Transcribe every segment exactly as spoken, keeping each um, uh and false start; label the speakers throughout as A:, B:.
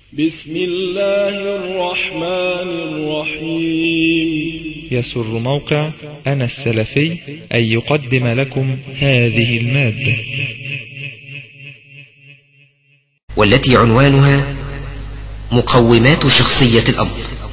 A: بسم الله الرحمن الرحيم.
B: يسر موقع أنا السلفي أن يقدم لكم هذه المادة،
C: والتي عنوانها مقومات شخصية الأب.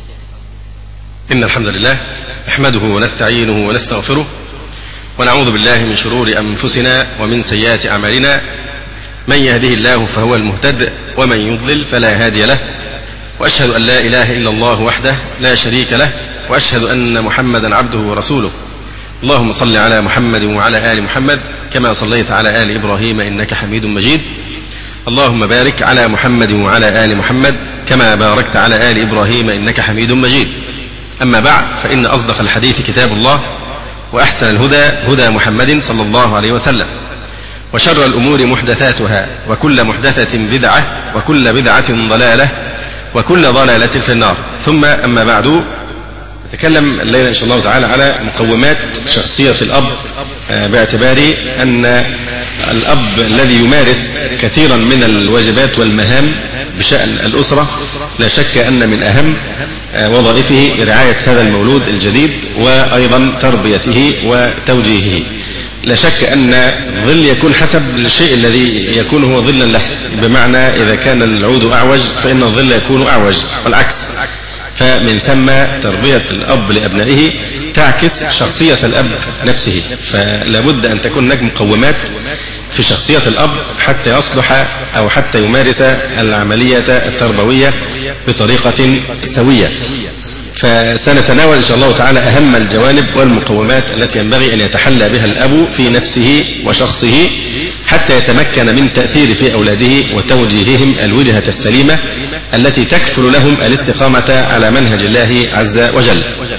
D: إن الحمد لله نحمده ونستعينه ونستغفره ونعوذ بالله من شرور أنفسنا ومن سيئات أعمالنا. من يهده الله فهو المهتد ومن يضلل فلا هادي له، وأشهد أن لا إله إلا الله وحده لا شريك له، وأشهد أن محمدا عبده ورسوله. اللهم صل على محمد وعلى آل محمد كما صليت على آل إبراهيم إنك حميد مجيد. اللهم بارك على محمد وعلى آل محمد كما باركت على آل إبراهيم إنك حميد مجيد. أما بعد، فإن أصدق الحديث كتاب الله، وأحسن الهدى هدى محمد صلى الله عليه وسلم، وشر الأمور محدثاتها، وكل محدثة بدعة، وكل بدعة ضلالة، وكل ضلالة في النار. ثم أما بعد، نتكلم الليلة إن شاء الله تعالى على مقومات شخصية الأب، باعتبار أن الأب الذي يمارس كثيرا من الواجبات والمهام بشأن الأسرة لا شك أن من أهم وظائفه رعاية هذا المولود الجديد، وأيضا تربيته وتوجيهه. لا شك أن الظل يكون حسب الشيء الذي يكون هو ظلا له، بمعنى إذا كان العود أعوج فإن الظل يكون أعوج، والعكس. فمن ثم تربية الأب لأبنائه تعكس شخصية الأب نفسه، فلا بد أن تكون هناك مقومات في شخصية الأب حتى يصلح أو حتى يمارس العملية التربوية بطريقة سوية. فسنتناول إن شاء الله تعالى أهم الجوانب والمقومات التي ينبغي أن يتحلى بها الأب في نفسه وشخصه حتى يتمكن من تأثير في أولاده وتوجيههم الوجهة السليمة التي تكفل لهم الاستقامة على منهج الله عز وجل.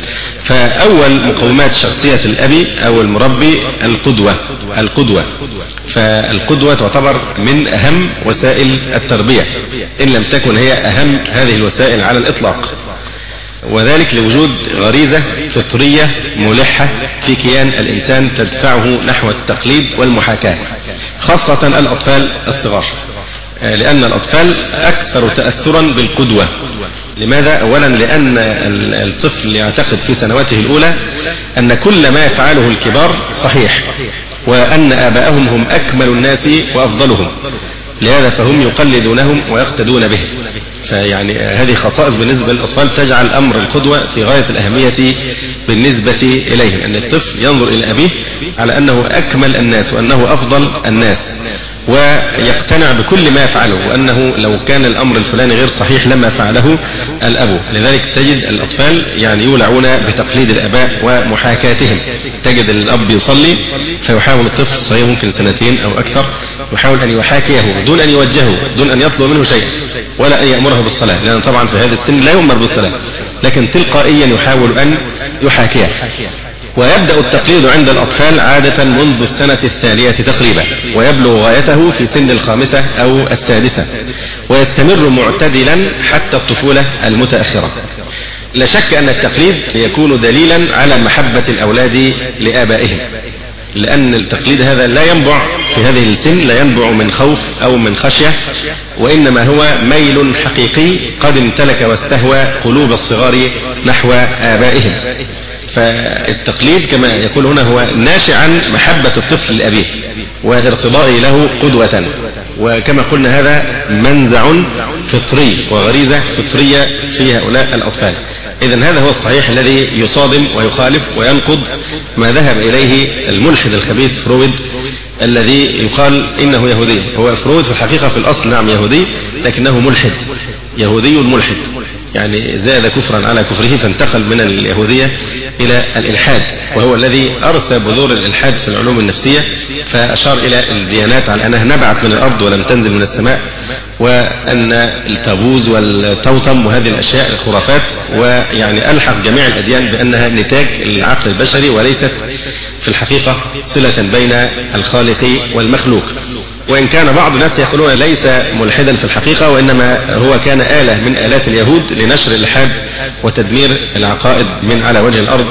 D: فأول مقومات شخصية الأب أو المربي القدوة. القدوة فالقدوة تعتبر من أهم وسائل التربية، إن لم تكن هي أهم هذه الوسائل على الإطلاق، وذلك لوجود غريزة فطرية ملحة في كيان الإنسان تدفعه نحو التقليد والمحاكاة، خاصة الأطفال الصغار، لأن الأطفال أكثر تأثرا بالقدوة. لماذا؟ أولا لأن الطفل يعتقد في سنواته الأولى أن كل ما يفعله الكبار صحيح، وأن آباءهم هم أكمل الناس وأفضلهم، لهذا فهم يقلدونهم ويقتدون بهم. فيعني هذه خصائص بالنسبة للأطفال تجعل أمر القدوة في غاية الأهمية بالنسبة إليهم، أن الطفل ينظر إلى أبيه على أنه أكمل الناس وأنه أفضل الناس، ويقتنع بكل ما يفعله، وأنه لو كان الأمر الفلاني غير صحيح لما فعله الأب. لذلك تجد الأطفال يعني يولعون بتقليد الآباء ومحاكاتهم. تجد الأب يصلي فيحاول الطفل الصغير ممكن سنتين أو أكثر يحاول أن يحاكيه دون أن يوجهه، دون أن يطلب منه شيء، ولا أن يأمره بالصلاة، لأن طبعا في هذا السن لا يؤمر بالصلاة، لكن تلقائيا يحاول أن يحاكيه. ويبدأ التقليد عند الأطفال عادة منذ السنة الثانية تقريبا، ويبلغ غايته في سن الخامسة أو السادسة، ويستمر معتدلا حتى الطفولة المتأخرة. لا شك أن التقليد يكون دليلا على محبة الأولاد لآبائهم، لأن التقليد هذا لا ينبع في هذه السن، لا ينبع من خوف أو من خشية، وإنما هو ميل حقيقي قد امتلك واستهوى قلوب الصغار نحو آبائهم. فالتقليد كما يقول هنا هو ناشئ عن محبة الطفل لأبيه وارتضائه له قدوة، وكما قلنا هذا منزع فطري وغريزة فطرية في هؤلاء الأطفال. إذن هذا هو الصحيح الذي يصادم ويخالف وينقض ما ذهب إليه الملحد الخبيث فرويد، الذي يقال إنه يهودي. هو فرويد في الحقيقة في الأصل نعم يهودي، لكنه ملحد، يهودي ملحد، يعني زاد كفرا على كفره فانتقل من اليهودية إلى الإلحاد، وهو الذي أرسى بذور الإلحاد في العلوم النفسية، فأشار إلى الديانات على أنها نبعت من الأرض ولم تنزل من السماء، وأن التابوز والتوتم وهذه الأشياء الخرافات، ويعني ألحق جميع الأديان بأنها نتاج العقل البشري وليست في الحقيقة صلة بين الخالق والمخلوق. وإن كان بعض الناس يقولون ليس ملحدا في الحقيقة، وإنما هو كان آلة من آلات اليهود لنشر الإلحاد وتدمير العقائد من على وجه الأرض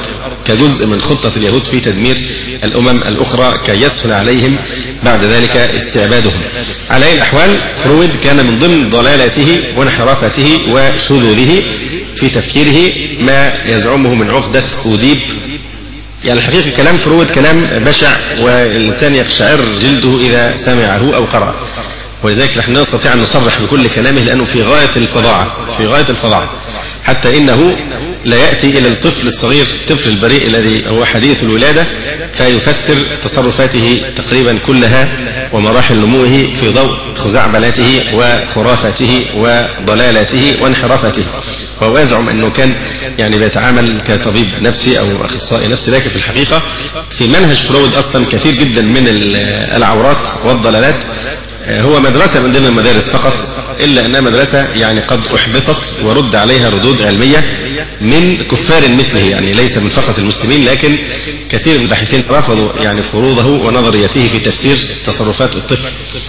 D: كجزء من خطة اليهود في تدمير الأمم الأخرى كي يسهل عليهم بعد ذلك استعبادهم. على أي الأحوال فرويد كان من ضمن ضلالاته وانحرافاته وشذوذه في تفكيره ما يزعمه من عقدة أوديب. يعني الحقيقة كلام فرويد كلام بشع والإنسان يقشعر جلده إذا سمعه أو قرأ، ولذلك نحن نستطيع أن نصرح بكل كلامه لأنه في غاية الفظاعة في غاية الفظاعة حتى إنه لا يأتي إلى الطفل الصغير الطفل البريء الذي هو حديث الولادة فيفسر تصرفاته تقريبا كلها ومراحل نموه في ضوء خزعبلاته وخرافاته وضلالاته وانحرافاته، وهو يزعم أنه كان يعني بيتعامل كطبيب نفسي أو أخصائي نفسي، لكن في الحقيقة في منهج فرويد أصلا كثير جدا من العورات والضلالات هو مدرسة من ضمن المدارس فقط، إلا أنها مدرسة يعني قد أحبطت ورد عليها ردود علمية من كفار مثله، يعني ليس من فقط المسلمين، لكن كثير من الباحثين رفضوا يعني فروضه ونظريته في تفسير تصرفات الطفل.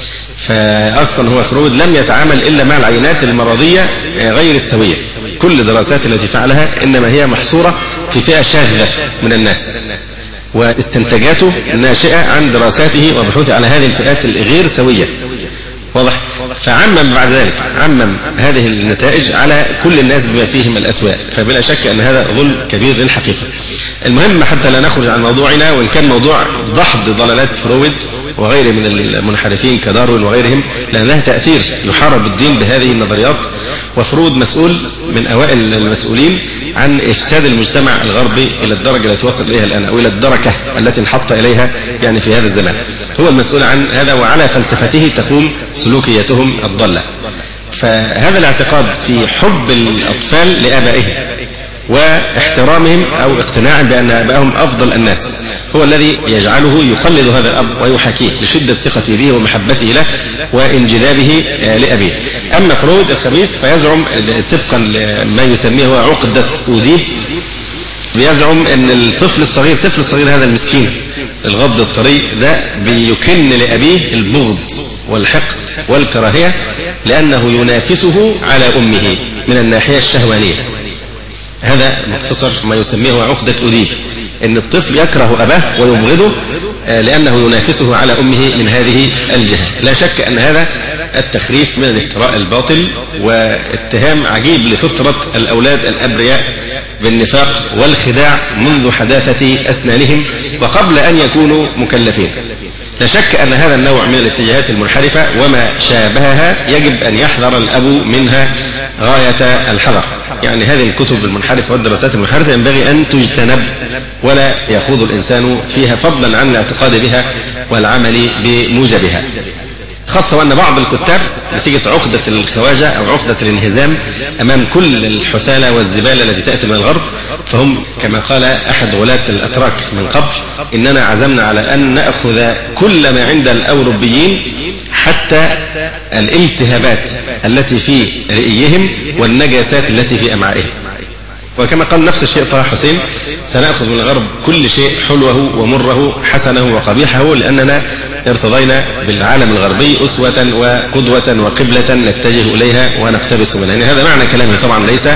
D: فأصلا هو فرويد لم يتعامل إلا مع العينات المرضية غير السوية، كل الدراسات التي فعلها إنما هي محصورة في فئة شاذة من الناس، واستنتاجاته ناشئة عن دراساته وبحوثه على هذه الفئات الغير سوية. واضح؟ فعمم بعد ذلك عمم هذه النتائج على كل الناس بما فيهم الأسواء، فبلا شك أن هذا ظلم كبير للحقيقة. المهم حتى لا نخرج عن موضوعنا، وإن كان موضوع دحض ضلالات فرويد وغيره من المنحرفين كداروين وغيرهم، لأن لها تأثير يحارب الدين بهذه النظريات، وفرويد مسؤول من أوائل المسؤولين عن إفساد المجتمع الغربي إلى الدرجة التي وصل إليها الآن، أو إلى الدركة التي انحط إليها يعني في هذا الزمان. هو المسؤول عن هذا، وعلى فلسفته تقوم سلوكيتهم الضالة. فهذا الاعتقاد في حب الأطفال لآبائهم واحترامهم أو اقتناعهم بأن آبائهم أفضل الناس هو الذي يجعله يقلد هذا الأب ويحاكيه لشدة ثقته به ومحبته له وانجذابه لأبيه. أما فرويد الخبيث فيزعم طبقا لما يسميه هو عقدة أوديب، بيزعم أن الطفل الصغير الطفل الصغير هذا المسكين الغض الطري ده بيكن لأبيه البغض والحقد والكراهية لأنه ينافسه على أمه من الناحية الشهوانية. هذا مختصر ما يسميه عقدة أوديب، أن الطفل يكره أباه ويبغضه لأنه ينافسه على أمه من هذه الجهة. لا شك أن هذا التخريف من الافتراء الباطل واتهام عجيب لفطرة الأولاد الأبرياء بالنفاق والخداع منذ حداثة أسنانهم وقبل أن يكونوا مكلفين. لا شك أن هذا النوع من الاتجاهات المنحرفة وما شابهها يجب أن يحذر الأب منها غاية الحذر. يعني هذه الكتب المنحرفة والدراسات المنحرفة ينبغي أن تجتنب ولا يخوض الإنسان فيها فضلا عن الاعتقاد بها والعمل بموجبها، خاصة وأن بعض الكتاب نتيجة عقدة الخواجة أو عقدة الانهزام أمام كل الحثالة والزبالة التي تأتي من الغرب، فهم كما قال أحد غلاة الأتراك من قبل إننا عزمنا على أن نأخذ كل ما عند الأوروبيين حتى الالتهابات التي في رئيهم والنجاسات التي في أمعائهم. وكما قال نفس الشيء طه حسين سنأخذ من الغرب كل شيء حلوه ومره حسنه وقبيحه لأننا ارتضينا بالعالم الغربي أسوة وقدوة وقبلة نتجه إليها ونقتبس منها. يعني هذا معنى كلامه طبعا ليس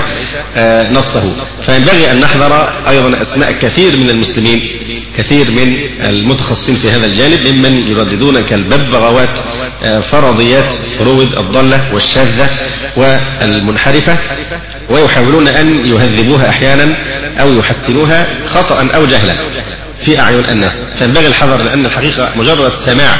D: آه نصه. فينبغي أن نحذر أيضا أسماء كثير من المسلمين كثير من المتخصصين في هذا الجانب ممن يرددون كالببغاوات آه فرضيات فرويد الضالة والشاذة والمنحرفة ويحاولون أن يهذبوها أحيانا أو يحسنوها خطأ أو جهلا في أعين الناس. فينبغي الحذر لأن الحقيقة مجرد سماع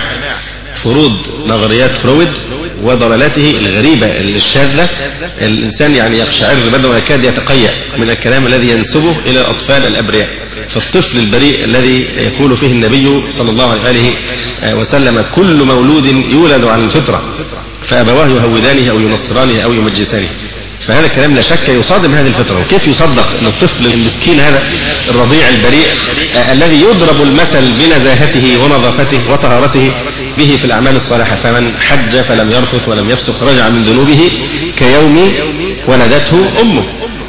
D: فروض نظريات فرويد وضلالاته الغريبة الشاذة الإنسان يعني يقشعر بدنه ويكاد يتقيأ من الكلام الذي ينسبه إلى الأطفال الأبرياء. فالطفل البريء الذي يقول فيه النبي صلى الله عليه وسلم كل مولود يولد على الفطرة فأبواه يهودانه أو ينصرانه أو يمجسانه، فهذا الكلام لا شك يصادم هذه الفطرة. وكيف يصدق أن الطفل المسكين هذا الرضيع البريء آه الذي يضرب المثل بنزاهته ونظافته وطهارته به في الأعمال الصالحة، فمن حج فلم يرفث ولم يفسق رجع من ذنوبه كيوم ولدته أمه،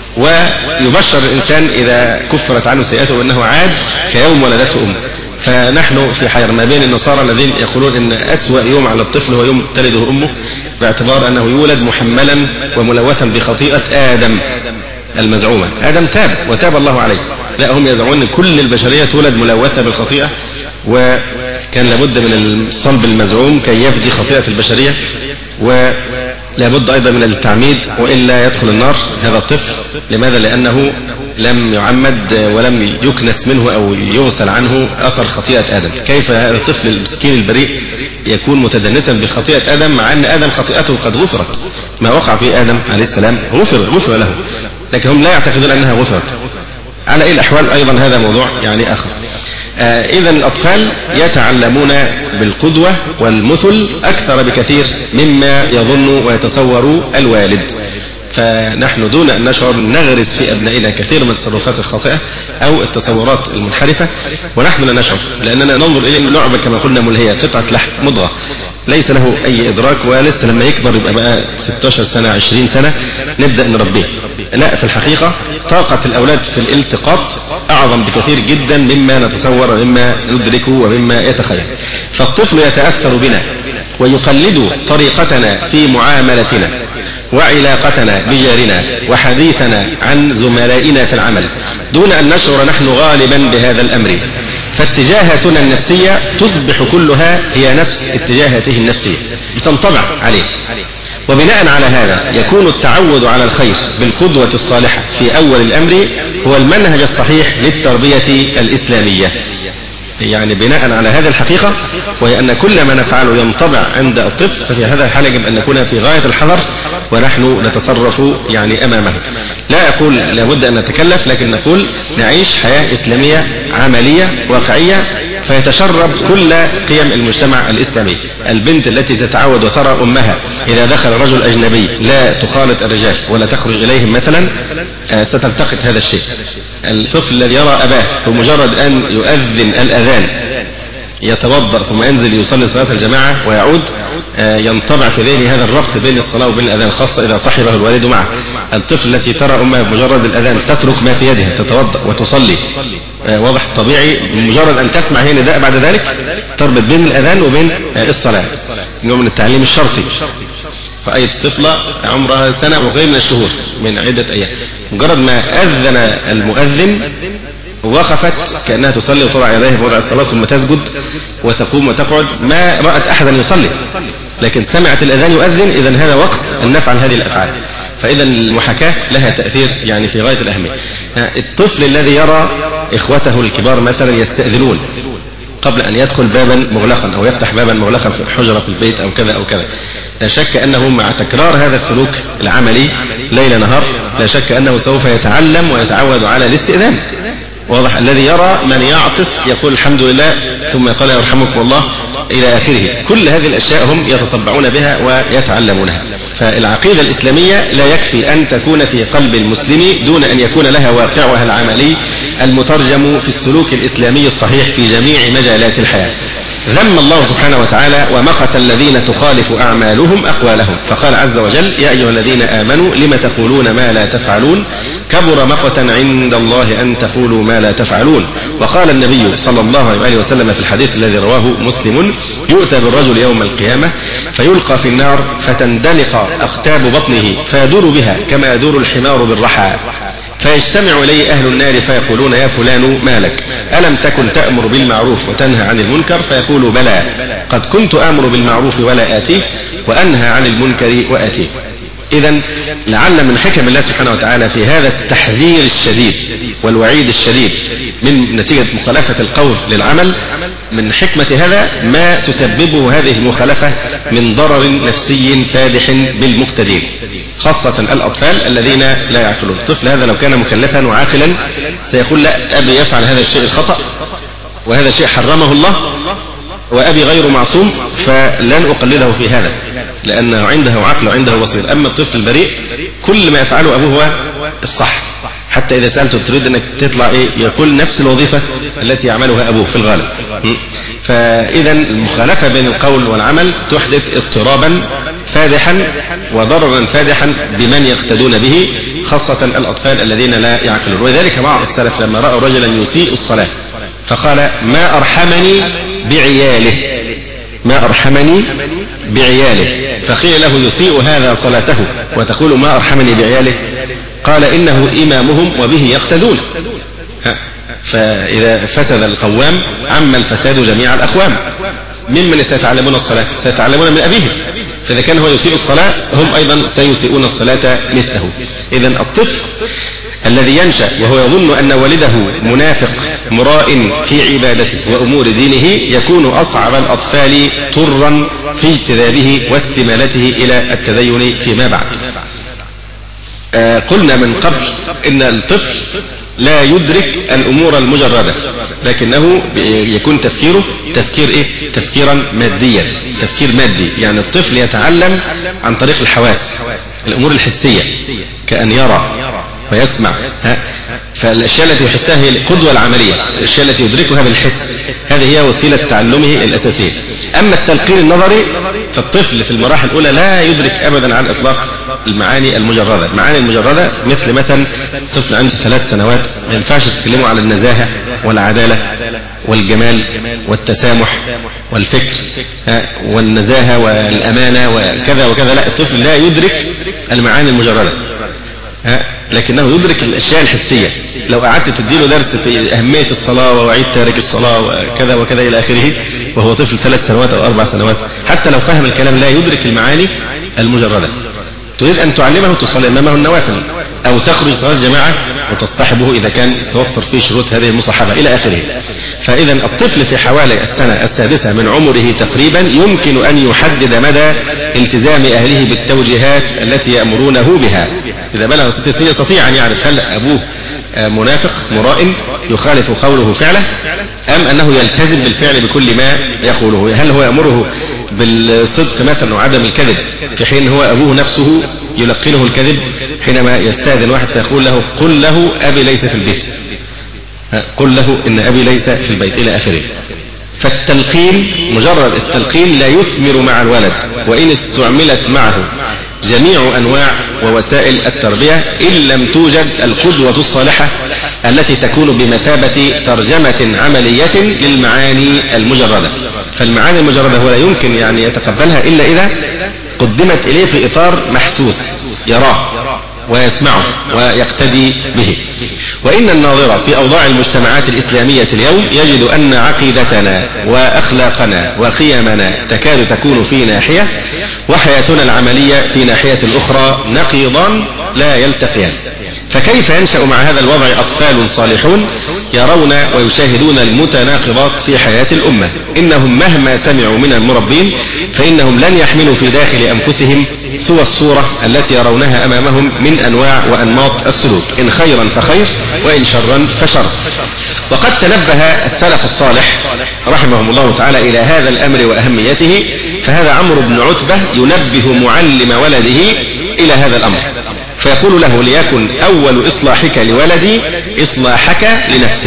D: ويبشر الإنسان إذا كفرت عنه سيئته أنه عاد كيوم ولدته أمه. فنحن في حير ما بين النصارى الذين يقولون أن أسوأ يوم على الطفل هو يوم تلده أمه باعتبار أنه يولد محملا وملوثا بخطيئة آدم المزعومة. آدم تاب وتاب الله عليه، لا، هم يزعمون أن كل البشرية تولد ملوثة بالخطيئة، وكان لابد من الصلب المزعوم كي يفدي خطيئة البشرية، ولابد أيضا من التعميد وإلا يدخل النار هذا الطفل. لماذا؟ لأنه لم يعمد ولم يكنس منه أو يغسل عنه أثر خطيئة آدم. كيف هذا الطفل المسكين البريء يكون متدنسا بخطيئة آدم مع أن آدم خطيئته قد غفرت؟ ما وقع في آدم عليه السلام غفر غفر له، لكن هم لا يعتقدون أنها غفرت. على أي الأحوال أيضا هذا موضوع يعني آخر. آه إذا الأطفال يتعلمون بالقدوة والمثل أكثر بكثير مما يظن ويتصور الوالد. فنحن دون أن نشعر نغرس في أبنائنا كثير من التصرفات الخاطئة أو التصورات المنحرفة، ونحن لا نشعر، لأننا ننظر إليه لعبة كما قلنا ملهية، قطعة لحم مضغة ليس له أي إدراك، ولسه لما يكبر يبقى بقى ستة عشر سنة عشرين سنة نبدأ نربيه. لا، في الحقيقة طاقة الأولاد في الالتقاط أعظم بكثير جدا مما نتصور ومما ندرك ومما يتخيل. فالطفل يتأثر بنا ويقلد طريقتنا في معاملتنا وعلاقتنا بجارنا وحديثنا عن زملائنا في العمل دون أن نشعر نحن غالبا بهذا الأمر. فاتجاهاتنا النفسية تصبح كلها هي نفس اتجاهاته النفسية، بتنطبع عليه. وبناء على هذا يكون التعود على الخير بالقدوة الصالحة في أول الأمر هو المنهج الصحيح للتربية الإسلامية. يعني بناء على هذه الحقيقة، وهي أن كل ما نفعله ينطبع عند الطفل، ففي هذا الحال يجب أن نكون في غاية الحذر ونحن نتصرف يعني أمامه. لا أقول لابد أن نتكلف، لكن نقول نعيش حياة إسلامية عملية واقعية فيتشرب كل قيم المجتمع الإسلامي. البنت التي تتعود وترى أمها إذا دخل رجل أجنبي لا تخالط الرجال ولا تخرج إليهم مثلا ستلتقط هذا الشيء. الطفل الذي يرى أباه بمجرد أن يؤذن الأذان يتوضأ ثم ينزل يصلي صلاة الجماعة ويعود، ينطبع في ذهنه هذا الربط بين الصلاة وبين الأذان، خاصة إذا صحبه الوالد معه. الطفل التي ترى أمها بمجرد الأذان تترك ما في يدها تتوضأ وتصلي، واضح طبيعي، بمجرد أن تسمع هي نداء بعد ذلك تربط بين الأذان وبين الصلاة، نوع من التعليم الشرطي. فأية طفلة عمرها سنة وغير من الشهور من عدة أيام، مجرد ما أذن المؤذن وقفت كأنها تصلي وتضع يديها في وضع الصلاة ثم تسجد وتقوم وتقعد، ما رأت أحدا يصلي، لكن سمعت الأذان يؤذن، إذن هذا وقت أن نفعل هذه الأفعال. فإذا المحاكاة لها تأثير يعني في غاية الأهمية. الطفل الذي يرى إخوته الكبار مثلا يستأذنون قبل أن يدخل بابا مغلقا أو يفتح بابا مغلقا في الحجرة في البيت أو كذا أو كذا، لا شك أنه مع تكرار هذا السلوك العملي ليل نهار لا شك أنه سوف يتعلم ويتعود على الاستئذان. واضح؟ الذي يرى من يعطس يقول الحمد لله ثم يقول يرحمكم الله إلى آخره. كل هذه الأشياء هم يتطبعون بها ويتعلمونها. فالعقيدة الإسلامية لا يكفي أن تكون في قلب المسلم دون أن يكون لها واقعها العملي المترجم في السلوك الإسلامي الصحيح في جميع مجالات الحياة. ذم الله سبحانه وتعالى ومقت الذين تخالف أعمالهم أقوالهم، فقال عز وجل يا أيها الذين آمنوا لم تقولون ما لا تفعلون كبر مقتا عند الله أن تقولوا ما لا تفعلون. وقال النبي صلى الله عليه وسلم في الحديث الذي رواه مسلم يؤتى بالرجل يوم القيامة فيلقى في النار فتندلق أقتاب بطنه فيدور بها كما يدور الحمار بالرحى، فيجتمع إليه أهل النار فيقولون يا فلان ما لك ألم تكن تأمر بالمعروف وتنهى عن المنكر؟ فيقول بلى قد كنت آمر بالمعروف ولا آتيه وأنهى عن المنكر وآتيه. إذن لعل من حكم الله سبحانه وتعالى في هذا التحذير الشديد والوعيد الشديد من نتيجة مخالفة القول للعمل، من حكمة هذا ما تسببه هذه المخالفة من ضرر نفسي فادح بالمقتدين، خاصة الأطفال الذين لا يعقلون. الطفل هذا لو كان مكلفا وعاقلا سيقول لا، أبي يفعل هذا الشيء الخطأ وهذا الشيء حرمه الله وأبي غير معصوم فلن أقلله في هذا، لأنه عنده عقل وعنده بصير. أما الطفل البريء كل ما يفعله أبوه هو الصح، حتى إذا سألته تريد أنك تطلع إيه يقول نفس الوظيفة التي يعملها أبوه في الغالب. فإذا المخالفة بين القول والعمل تحدث اضطرابا فادحا وضررا فادحا بمن يقتدون به، خاصة الأطفال الذين لا يعقلون. ولذلك بعض السلف لما رأوا رجلا يسيء الصلاة فقال ما أرحمني بعياله، ما أرحمني بعياله، فقيل له يسيء هذا صلاته وتقول ما أرحمني بعياله؟ قال إنه إمامهم وبه يقتدون. فإذا فسد القوام عم الفساد جميع الأقوام. ممن سيتعلمون الصلاة؟ سيتعلمون من أبيهم، فإذا كان هو يسيء الصلاة هم أيضا سيسيئون الصلاة مثله. إذن الطفل الذي ينشأ وهو يظن أن والده منافق مراء في عبادته وأمور دينه يكون أصعب الأطفال طرا في اجتذابه واستمالته إلى التدين فيما بعد. آه قلنا من قبل إن الطفل لا يدرك الأمور المجردة، لكنه يكون تفكيره تفكير إيه؟ تفكيرا ماديا، تفكير مادي. يعني الطفل يتعلم عن طريق الحواس، الأمور الحسية، كأن يرى ويسمع. ها؟ فالأشياء التي يحسها هي القدوة العملية، الأشياء التي يدركها بالحس، هذه هي وسيلة تعلمه الأساسية. أما التلقين النظري فالطفل في المراحل الأولى لا يدرك أبدا على الإطلاق المعاني المجردة. المعاني المجردة مثل مثلا طفل عنده ثلاث سنوات ما ينفعش تتكلموا على النزاهة والعدالة والجمال والتسامح والفكر والنزاهة والأمانة وكذا وكذا، لا، الطفل لا يدرك المعاني المجردة، لكنه يدرك الأشياء الحسية. لو قعدت تديله درس في أهمية الصلاة ووعيد تارك الصلاة وكذا وكذا إلى آخره وهو طفل ثلاث سنوات أو أربع سنوات، حتى لو فهم الكلام لا يدرك المعاني المجردة. تريد أن تعلمه تصلي أمامه النوافل أو تخرج صلاة جماعة وتصطحبه إذا كان توفر فيه شروط هذه المصاحبة إلى آخره. فإذا الطفل في حوالي السنة السادسة من عمره تقريبا يمكن أن يحدد مدى التزام أهله بالتوجيهات التي يأمرونه بها. إذا بلغ ست سنين يستطيع أن يعرف هل أبوه منافق مراء يخالف قوله فعله، أم أنه يلتزم بالفعل بكل ما يقوله. هل هو يأمره بالصدق مثلا وعدم الكذب في حين هو أبوه نفسه يلقنه الكذب حينما يستأذن واحد فيقول له قل له أبي ليس في البيت، قل له إن أبي ليس في البيت إلى آخره. فالتلقين مجرد التلقين لا يثمر مع الولد وإن استعملت معه جميع أنواع ووسائل التربية إن لم توجد القدوة الصالحة التي تكون بمثابة ترجمة عملية للمعاني المجردة. فالمعاني المجردة هو لا يمكن يعني يتقبلها إلا إذا قدمت إليه في إطار محسوس يراه ويسمعه ويقتدي به. وإن الناظر في أوضاع المجتمعات الإسلامية اليوم يجد أن عقيدتنا وأخلاقنا وقيمنا تكاد تكون في ناحية وحياتنا العملية في ناحية أخرى نقيضان لا يلتقيان. فكيف ينشأ مع هذا الوضع أطفال صالحون يرون ويشاهدون المتناقضات في حياة الأمة؟ إنهم مهما سمعوا من المربين فإنهم لن يحملوا في داخل أنفسهم سوى الصورة التي يرونها أمامهم من أنواع وأنماط السلوك، إن خيرا فخير وإن شرا فشر. وقد تنبه السلف الصالح رحمهم الله تعالى إلى هذا الأمر وأهميته، فهذا عمرو بن عتبة ينبه معلم ولده إلى هذا الأمر فيقول له ليكن أول إصلاحك لولدي إصلاحك لنفسك.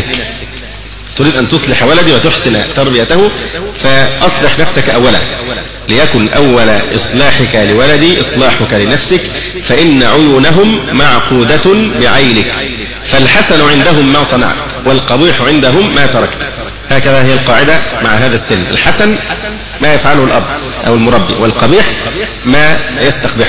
D: تريد أن تصلح ولدي وتحسن تربيته فأصلح نفسك أولا. ليكن أول إصلاحك لولدي إصلاحك لنفسك فإن عيونهم معقودة بعينك، فالحسن عندهم ما صنعت والقبيح عندهم ما تركت. هكذا هي القاعدة مع هذا السن. الحسن ما يفعله الأب أو المربي، والقبيح ما يستقبحه.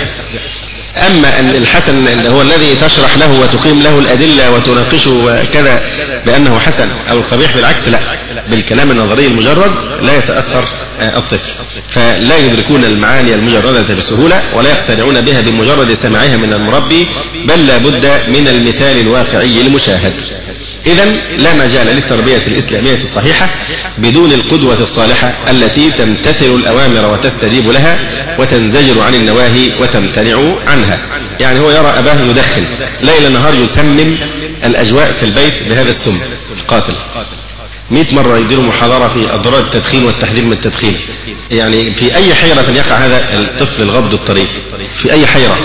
D: أما أن الحسن اللي هو الذي تشرح له وتقيم له الأدلة وتناقشه وكذا بأنه حسن، أو القبيح بالعكس لا، بالكلام النظري المجرد لا يتأثر الطفل، فلا يدركون المعاني المجردة بسهولة ولا يقتنعون بها بمجرد سماعها من المربي، بل لا بد من المثال الواقعي المشاهد. إذن لا مجال للتربية الإسلامية الصحيحة بدون القدوة الصالحة التي تمتثل الأوامر وتستجيب لها وتنزجر عن النواهي وتمتنع عنها. يعني هو يرى أباه يدخن ليل نهار يسمم الأجواء في البيت بهذا السم القاتل، مئة مرة يدير محاضرة في أضرار التدخين والتحذير من التدخين. يعني في أي حيرة يقع هذا الطفل الغض الطريق، في أي حيرة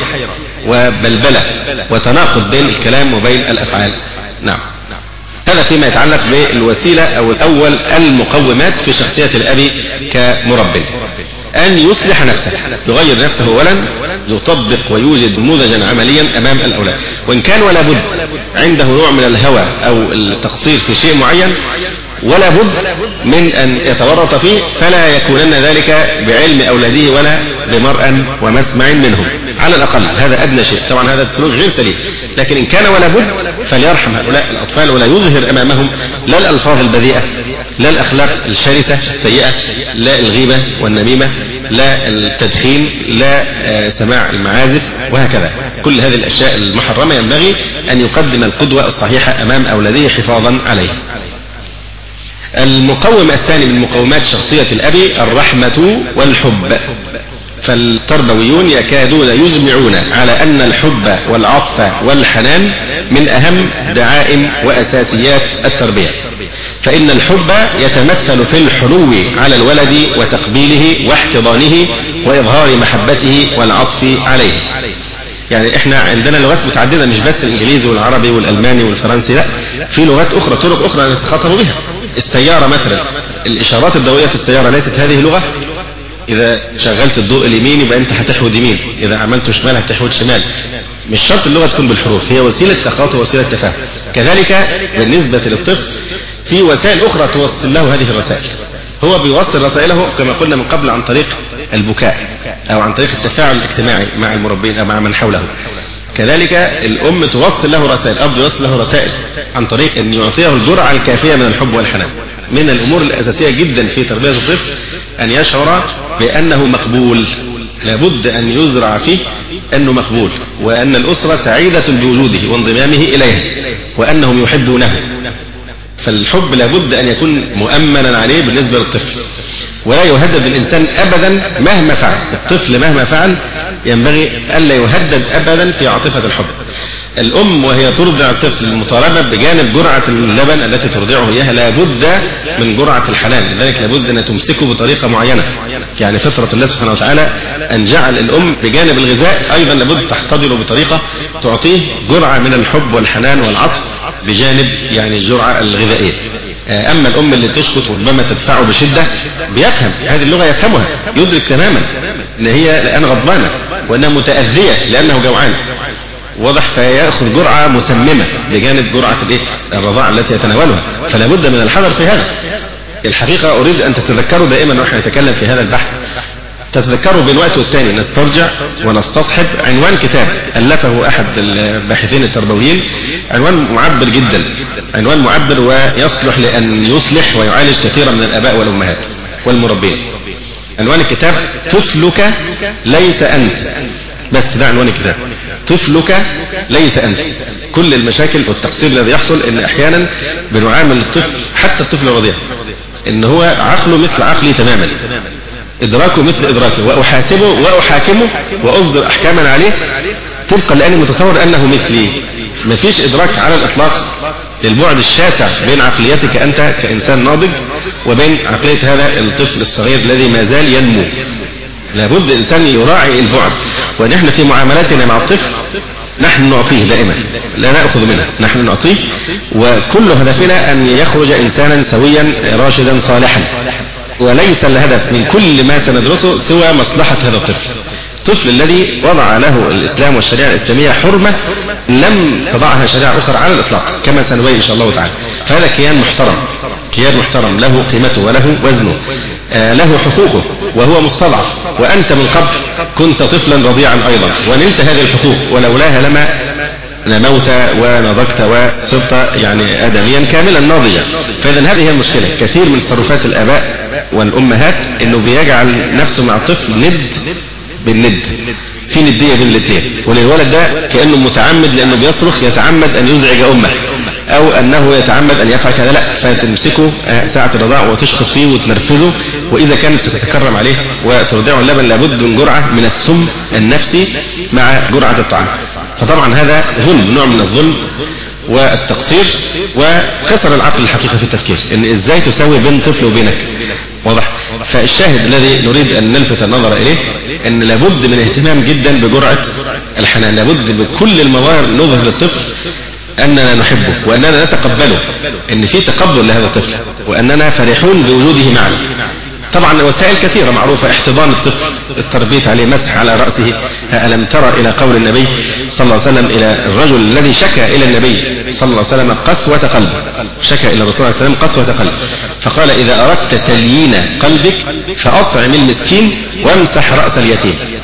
D: وبلبلة وتناقض بين الكلام وبين الأفعال. نعم، هذا فيما يتعلق بالوسيلة أو الأول المقومات في شخصية الأب كمرب، أن يصلح نفسه، يغير نفسه أولا، يطبق ويوجد نموذجا عمليا أمام الأولاد. وإن كان ولا بد عنده نوع من الهوى أو التقصير في شيء معين ولا بد من أن يتورط فيه، فلا يكونن ذلك بعلم أولاده ولا بمرأ ومسمع منهم، على الأقل، هذا أدنى شيء. طبعا هذا سلوك غير سليم، لكن إن كان ولا بد فليرحم هؤلاء الأطفال ولا يظهر أمامهم لا الألفاظ البذيئة، لا الأخلاق الشرسة السيئة، لا الغيبة والنميمة، لا التدخين، لا سماع المعازف، وهكذا. كل هذه الأشياء المحرمة ينبغي أن يقدم القدوة الصحيحة أمام أولاده حفاظا عليه. المقوم الثاني من مقومات شخصية الأب الرحمة والحب. فالتربويون يكادون يجمعون على أن الحب والعطف والحنان من أهم دعائم وأساسيات التربية. فإن الحب يتمثل في الحنو على الولد وتقبيله واحتضانه وإظهار محبته والعطف عليه. يعني احنا عندنا لغات متعددة، مش بس الإنجليزي والعربي والألماني والفرنسي، لا، في لغات أخرى، طرق أخرى نتخاطب بها. السيارة مثلا، الإشارات الضوئية في السيارة ليست هذه لغة؟ إذا شغلت الضوء اليمين يبقى أنت هتحود يمين، إذا عملته شمال هتحود شمال. مش شرط اللغة تكون بالحروف، هي وسيلة تخاطب ووسيلة تفاهم. كذلك بالنسبة للطفل في وسائل أخرى توصل له هذه الرسائل. هو بيوصل رسائله كما قلنا من قبل عن طريق البكاء أو عن طريق التفاعل الاجتماعي مع المربين أو مع من حوله. كذلك الأم توصل له رسائل، الأب يوصل له رسائل عن طريق أن يعطيه الجرعة الكافية من الحب والحنان. من الأمور الأساسية جدا في تربية الطفل أن يشعر بأنه مقبول، لابد أن يزرع فيه أنه مقبول، وأن الأسرة سعيدة بوجوده وانضمامه إليها، وأنهم يحبونه. فالحب لابد أن يكون مؤمنا عليه بالنسبة للطفل، ولا يهدد الإنسان أبدا مهما فعل. الطفل مهما فعل ينبغي ألا يهدد أبدا في عاطفة الحب. الأم وهي ترضع الطفل المطالبة بجانب جرعة اللبن التي ترضعه إياها لابد من جرعة الحنان، لذلك لابد أن تمسكه بطريقة معينة. يعني فطرة الله سبحانه وتعالى أن جعل الأم بجانب الغذاء أيضا لابد تحتضنه بطريقة تعطيه جرعة من الحب والحنان والعطف بجانب يعني الجرعة الغذائية. أما الأم اللي تشخط وربما تدفعه بشدة بيفهم هذه اللغة، يفهمها، يدرك تماما أن هي الآن غضبانة وأنها متأذية لأنه جوعان، واضح، فيأخذ جرعة مسممة بجانب جرعة الرضاعة التي يتناولها. فلا بد من الحذر في هذا. الحقيقة أريد أن تتذكروا دائما ونحن نتكلم في هذا البحث، تتذكروا بين وقت والتاني نسترجع ونستصحب عنوان كتاب ألفه أحد الباحثين التربويين، عنوان معبر جدا، عنوان معبر ويصلح لأن يصلح ويعالج كثيرا من الآباء والأمهات والمربين. عنوان الكتاب طفلك ليس أنت، بس ده عنوان الكتاب، طفلك ليس أنت. كل المشاكل والتقصير الذي يحصل إن أحيانا بنعامل الطفل، حتى الطفل الرضيع، إن هو عقله مثل عقلي تماما، إدراكه مثل إدراكه، وأحاسبه وأحاكمه وأصدر أحكاما عليه طبقا لأني متصور أنه مثلي. ما فيش إدراك على الإطلاق للبعد الشاسع بين عقليتك أنت كإنسان ناضج وبين عقلية هذا الطفل الصغير الذي ما زال ينمو. لابد الإنسان يراعي البعد، ونحن في معاملاتنا مع الطفل نحن نعطيه دائما، لا نأخذ منه، نحن نعطيه، وكل هدفنا أن يخرج إنسانا سويا راشدا صالحا، وليس الهدف من كل ما سندرسه سوى مصلحة هذا الطفل. الطفل الذي وضع له الإسلام والشريعة الإسلامية حرمة لم تضعها شريعة أخرى على الإطلاق كما سنبين إن شاء الله تعالى. فهذا كيان محترم، كيان محترم له قيمته وله وزنه، آه له حقوقه، وهو مستضعف، وأنت من قبل كنت طفلا رضيعا أيضا ونلت هذه الحقوق، ولولاها لما نموت ونضجت وصرت يعني آدميا كاملا ناضجا. فإذا هذه هي المشكلة. كثير من تصرفات الآباء والأمهات إنه بيجعل نفسه مع الطفل ند بالند، في ندية بين الاثنين، وللولد ده كأنه متعمد لأنه بيصرخ يتعمد أن يزعج أمه، أو أنه يتعمد أن يفعل كذا، لا، فتمسكه ساعة الرضاعة وتشخط فيه وتنرفزه، وإذا كانت ستتكرم عليه وترضعه اللبن لابد من جرعة من السم النفسي مع جرعة الطعام. فطبعا هذا ظلم، نوع من الظلم والتقصير وكسر العقل الحقيقي في التفكير، إن إزاي تساوي بين طفل وبينك، واضح. فالشاهد الذي نريد أن نلفت النظر إليه أن لابد من اهتمام جدا بجرعة الحنان، لابد بكل المظاهر نظهر للطفل أننا نحبه وأننا نتقبله، أن في تقبل لهذا الطفل وأننا فرحون بوجوده معنا. طبعا وسائل كثيرة معروفة، احتضان الطفل، التربية عليه، مسح على رأسه. ألم ترى إلى قول النبي صلى الله عليه وسلم إلى الرجل الذي شكى إلى النبي صلى الله عليه وسلم قسوة قلب، شكى إلى الرسول صلى الله عليه وسلم قسوة قلب، فقال إذا أردت تليين قلبك فأطعم المسكين وامسح رأس اليتيم.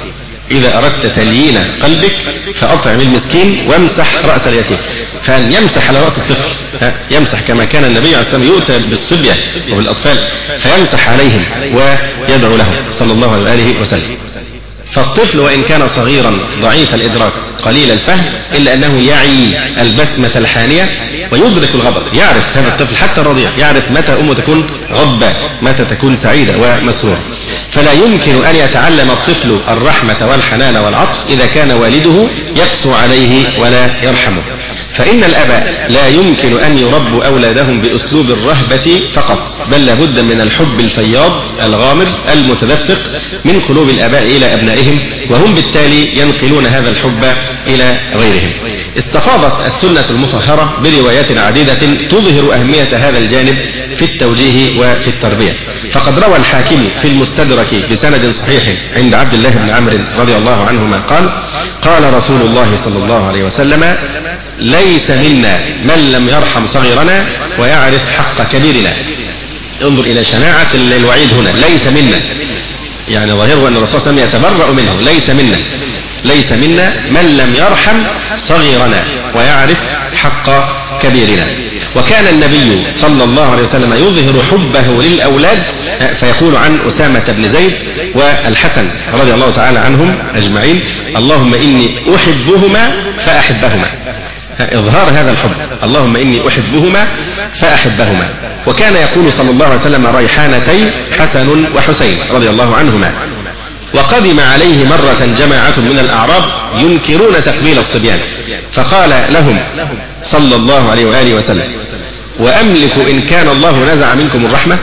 D: إذا أردت تليين قلبك فأطعم المسكين وامسح رأس اليتيم. فأن يمسح على رأس الطفل، يمسح كما كان النبي عليه الصلاة والسلام يؤتى بالصبية وبالأطفال فيمسح عليهم ويدعو لهم صلى الله عليه وآله وسلم. فالطفل وإن كان صغيرا ضعيف الإدراك قليل الفهم إلا أنه يعي البسمة الحانية ويدرك الغضب. يعرف هذا الطفل حتى الرضيع يعرف متى أمه تكون غضبة، متى تكون سعيدة ومسرورة. فلا يمكن أن يتعلم الطفل الرحمة والحنان والعطف إذا كان والده يقسو عليه ولا يرحمه. فإن الآباء لا يمكن أن يربوا أولادهم بأسلوب الرهبة فقط، بل لابد من الحب الفياض الغامر المتدفق من قلوب الآباء إلى أبنائهم، وهم بالتالي ينقلون هذا الحب إلى غيرهم. استفاضت السنة المطهرة بروايات عديدة تظهر أهمية هذا الجانب في التوجيه وفي التربية. فقد روى الحاكم في المستدرك بسند صحيح عند عبد الله بن عمرو رضي الله عنهما قال: قال رسول الله صلى الله عليه وسلم: ليس منا من لم يرحم صغيرنا ويعرف حق كبيرنا. انظر إلى شناعة الوعيد هنا، ليس منا، يعني ظاهره أن الرسول صلى الله عليه وسلم يتبرأ منه. ليس منا، ليس منا من لم يرحم صغيرنا ويعرف حق كبيرنا. وكان النبي صلى الله عليه وسلم يظهر حبه للأولاد فيقول عن أسامة بن زيد والحسن رضي الله تعالى عنهم أجمعين: اللهم إني أحبهما فأحبهما. إظهار هذا الحب، اللهم إني أحبهما فأحبهما. وكان يقول صلى الله عليه وسلم: ريحانتي حسن وحسين رضي الله عنهما. وقدم عليه مرة جماعة من الأعراب ينكرون تقبيل الصبيان، فقال لهم صلى الله عليه وآله وسلم: وأملك إن كان الله نزع منكم الرحمة،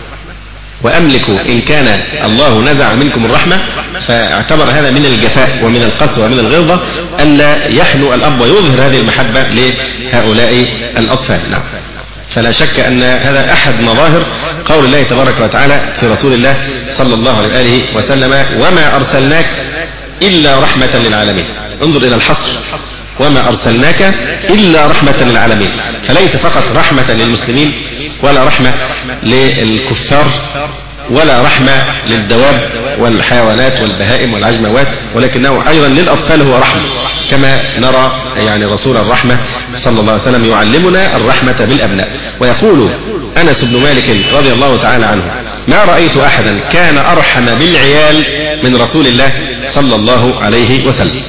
D: وأملك إن كان الله نزع منكم الرحمة. فاعتبر هذا من الجفاء ومن القسوة ومن الغلظة ألا يحنو الأب ويظهر هذه المحبة لهؤلاء الأطفال. نعم. فلا شك أن هذا أحد مظاهر قول الله تبارك وتعالى في رسول الله صلى الله عليه وآله وسلم: وما أرسلناك إلا رحمة للعالمين. انظر إلى الحصر: وما أرسلناك إلا رحمة للعالمين. فليس فقط رحمة للمسلمين ولا رحمة للكفار ولا رحمة للدواب والحيوانات والبهائم والعجموات، ولكنه أيضا للأطفال هو رحمة، كما نرى يعني رسول الرحمة صلى الله عليه وسلم يعلمنا الرحمة بالأبناء. ويقول أنس بن مالك رضي الله تعالى عنه: ما رأيت أحدا كان أرحم بالعيال من رسول الله صلى الله عليه وسلم.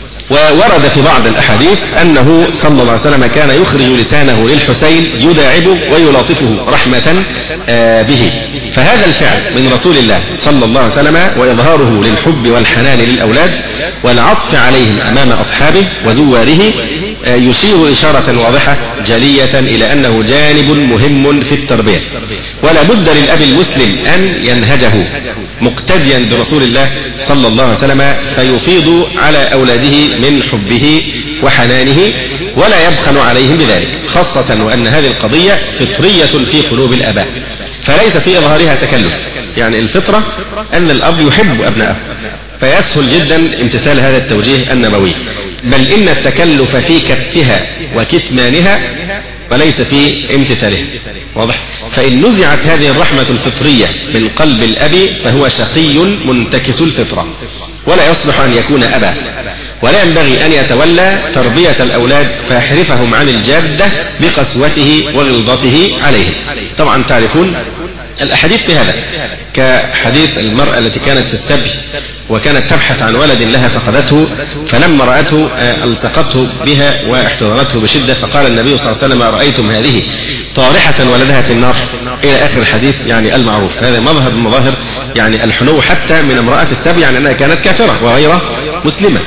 D: وورد في بعض الأحاديث أنه صلى الله عليه وسلم كان يخرج لسانه للحسين يداعبه ويلاطفه رحمة به. فهذا الفعل من رسول الله صلى الله عليه وسلم وإظهاره للحب والحنان للأولاد والعطف عليهم أمام أصحابه وزواره يشير إشارة واضحة جلية إلى أنه جانب مهم في التربية، ولا بد للأب المسلم أن ينهجه مقتديا برسول الله صلى الله عليه وسلم فيفيض على أولاده من حبه وحنانه ولا يبخل عليهم بذلك، خاصة وأن هذه القضية فطرية في قلوب الآباء فليس في إظهارها تكلف. يعني الفطرة أن الأب يحب أبنائه فيسهل جدا امتثال هذا التوجيه النبوي، بل إن التكلف في كبتها وكتمانها وليس في امتثالها. واضح؟ فإن نزعت هذه الرحمة الفطرية من قلب الأب فهو شقي منتكس الفطرة ولا يصلح أن يكون أبا، ولا ينبغي أن يتولى تربية الأولاد فيحرفهم عن الجادة بقسوته وغلظته عليهم. طبعا تعرفون الأحاديث في هذا، كحديث المرأة التي كانت في السبي وكانت تبحث عن ولد لها فقدته، فلما رأته ألصقته بها واحتضنته بشدة، فقال النبي صلى الله عليه وسلم: رأيتم هذه طارحة ولدها في النار، إلى آخر الحديث يعني المعروف. هذا مظهر من مظاهر يعني الحنو حتى من امرأة في السبي، يعني أنها كانت كافرة وغير مسلمة.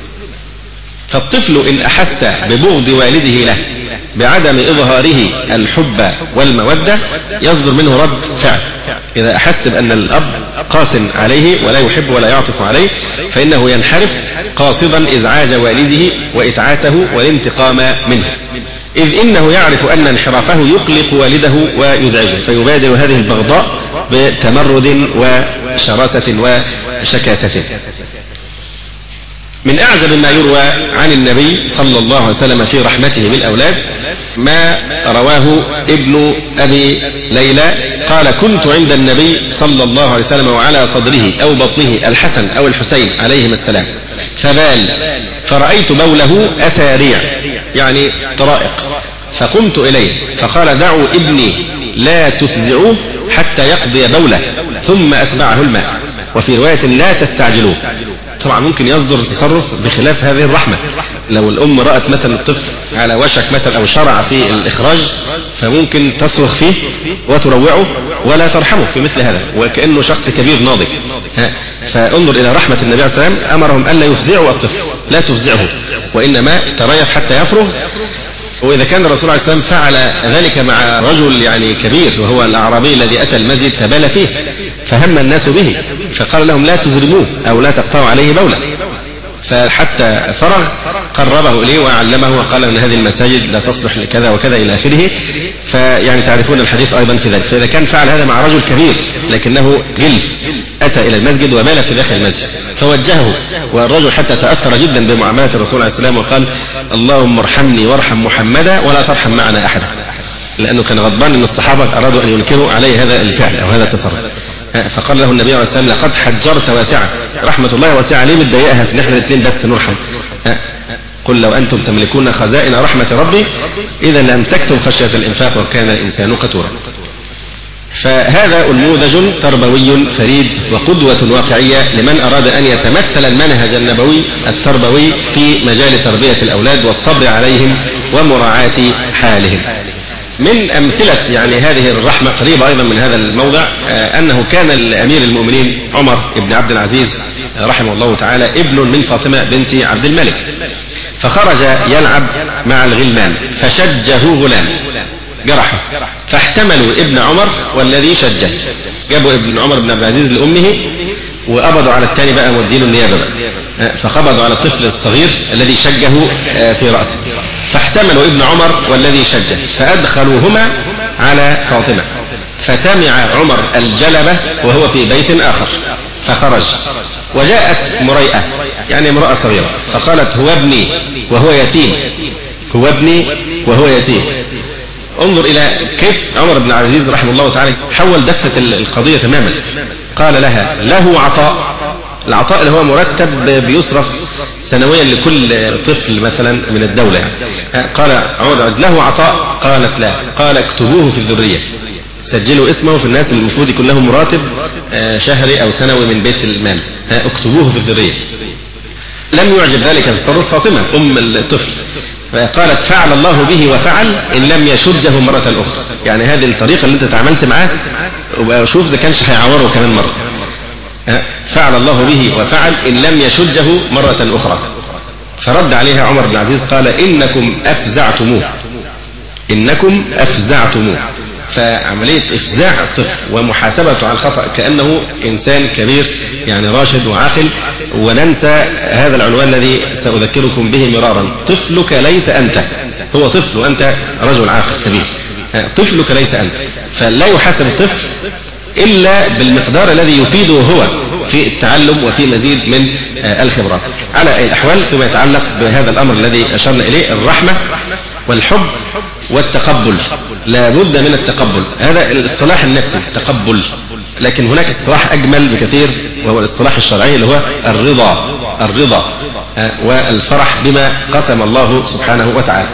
D: فالطفل إن أحس ببغض والده له بعدم إظهاره الحب والمودة يصدر منه رد فعل. إذا أحس بأن الأب قاس عليه ولا يحب ولا يعطف عليه فإنه ينحرف قاصدا إزعاج والده وإتعاسه والانتقام منه، إذ إنه يعرف أن انحرافه يقلق والده ويزعجه فيبادر هذه البغضاء بتمرد وشراسة وشكاسة. من أعجب ما يروى عن النبي صلى الله عليه وسلم في رحمته بالأولاد ما رواه ابن أبي ليلى قال: كنت عند النبي صلى الله عليه وسلم وعلى صدره أو بطنه الحسن أو الحسين عليهما السلام، فبال فرأيت بوله أساريع يعني طرائق، فقمت إليه فقال: دعوا ابني لا تفزعوه حتى يقضي بوله ثم أتبعه الماء، وفي رواية لا تستعجلوه. طبعا ممكن يصدر تصرف بخلاف هذه الرحمة. لو الأم رأت مثلا الطفل على وشك مثلا أو شرع في الإخراج فممكن تصرخ فيه وتروعه ولا ترحمه في مثل هذا، وكأنه شخص كبير ناضج. فانظر إلى رحمة النبي عليه الصلاة والسلام، أمرهم ألا يفزعوا الطفل، لا تفزعه، وإنما تريث حتى يفرغ. وإذا كان الرسول عليه السلام فعل ذلك مع رجل يعني كبير وهو الأعرابي الذي أتى المسجد فبال فيه فهم الناس به، فقال لهم: لا تزرموه أو لا تقطعوا عليه بولا. فحتى فرغ قربه إليه وعلمه وقال أن هذه المساجد لا تصلح لكذا وكذا إلى آخره. فيعني تعرفون الحديث أيضا في ذلك. فإذا كان فعل هذا مع رجل كبير لكنه جلف أتى إلى المسجد وبال في داخل المسجد فوجهه، والرجل حتى تأثر جدا بمعاملة الرسول عليه السلام وقال: اللهم ارحمني وارحم محمدا ولا ترحم معنا أحدا، لأنه كان غضبان أن الصحابة أرادوا أن ينكروا عليه هذا الفعل أو هذا التصرف. فقال له النبي عليه الصلاة والسلام: لقد حجرت واسعة. رحمة الله واسعة ليه بتضايقها في نحن الاثنين بس نرحم؟ قل لو أنتم تملكون خزائن رحمة ربي إذا لأمسكتم خشية الإنفاق وكان الإنسان قتورا. فهذا نموذج تربوي فريد وقدوة واقعية لمن أراد أن يتمثل المنهج النبوي التربوي في مجال تربية الأولاد والصبر عليهم ومراعاة حالهم. من أمثلة يعني هذه الرحمة قريبة أيضا من هذا الموضع أنه كان الأمير المؤمنين عمر بن عبد العزيز رحمه الله تعالى ابن من فاطمة بنت عبد الملك، فخرج يلعب مع الغلمان فشجه غلام جرحه، فاحتملوا ابن عمر والذي شجه، جابوا ابن عمر بن عبد العزيز لأمه وقبضوا على الثاني بقى مودينه النيابة بقى، فقبضوا على الطفل الصغير الذي شجه في رأسه، فاحتملوا ابن عمر والذي شجه فأدخلوهما على فاطمة، فسمع عمر الجلبة وهو في بيت آخر فخرج، وجاءت مريئة يعني امرأة صغيرة فقالت: هو ابني وهو يتيم، هو ابني وهو يتيم. انظر إلى كيف عمر بن عبد العزيز رحمه الله تعالى حول دفة القضية تماما. قال لها: له عطاء، العطاء اللي هو مرتب بيصرف سنويا لكل طفل مثلا من الدولة يعني. قال عمر بن عبد العزيز: له عطاء؟ قالت: لا. قال: اكتبوه في الذرية، سجلوا اسمه في الناس اللي المفروض يكون لهم راتب شهري أو سنوي من بيت المال، اكتبوه في الذرية. لم يعجب ذلك تصرف فاطمة أم الطفل، قالت: فعل الله به وفعل إن لم يشجه مرة أخرى، يعني هذه الطريقة اللي انت تعاملت معاه وشوف إذا كانش هيعوره كمان مرة. فعل الله به وفعل إن لم يشجه مرة أخرى. فرد عليها عمر بن عبد العزيز قال: إنكم أفزعتموه، إنكم أفزعتموه. فعملية إفزاع الطفل ومحاسبته على الخطأ كأنه إنسان كبير يعني راشد وعاقل. وننسى هذا العنوان الذي سأذكركم به مرارا: طفلك ليس أنت، هو طفل وأنت رجل عاقل كبير، طفلك ليس أنت. فلا يحاسب الطفل إلا بالمقدار الذي يفيده هو في التعلم وفي مزيد من الخبرات. على أي الأحوال فيما يتعلق بهذا الأمر الذي أشرنا إليه، الرحمة والحب والتقبل، لا بد من التقبل. هذا الاصطلاح النفسي تقبل، لكن هناك اصطلاح أجمل بكثير وهو الاصطلاح الشرعي اللي هو الرضا، الرضا والفرح بما قسم الله سبحانه وتعالى.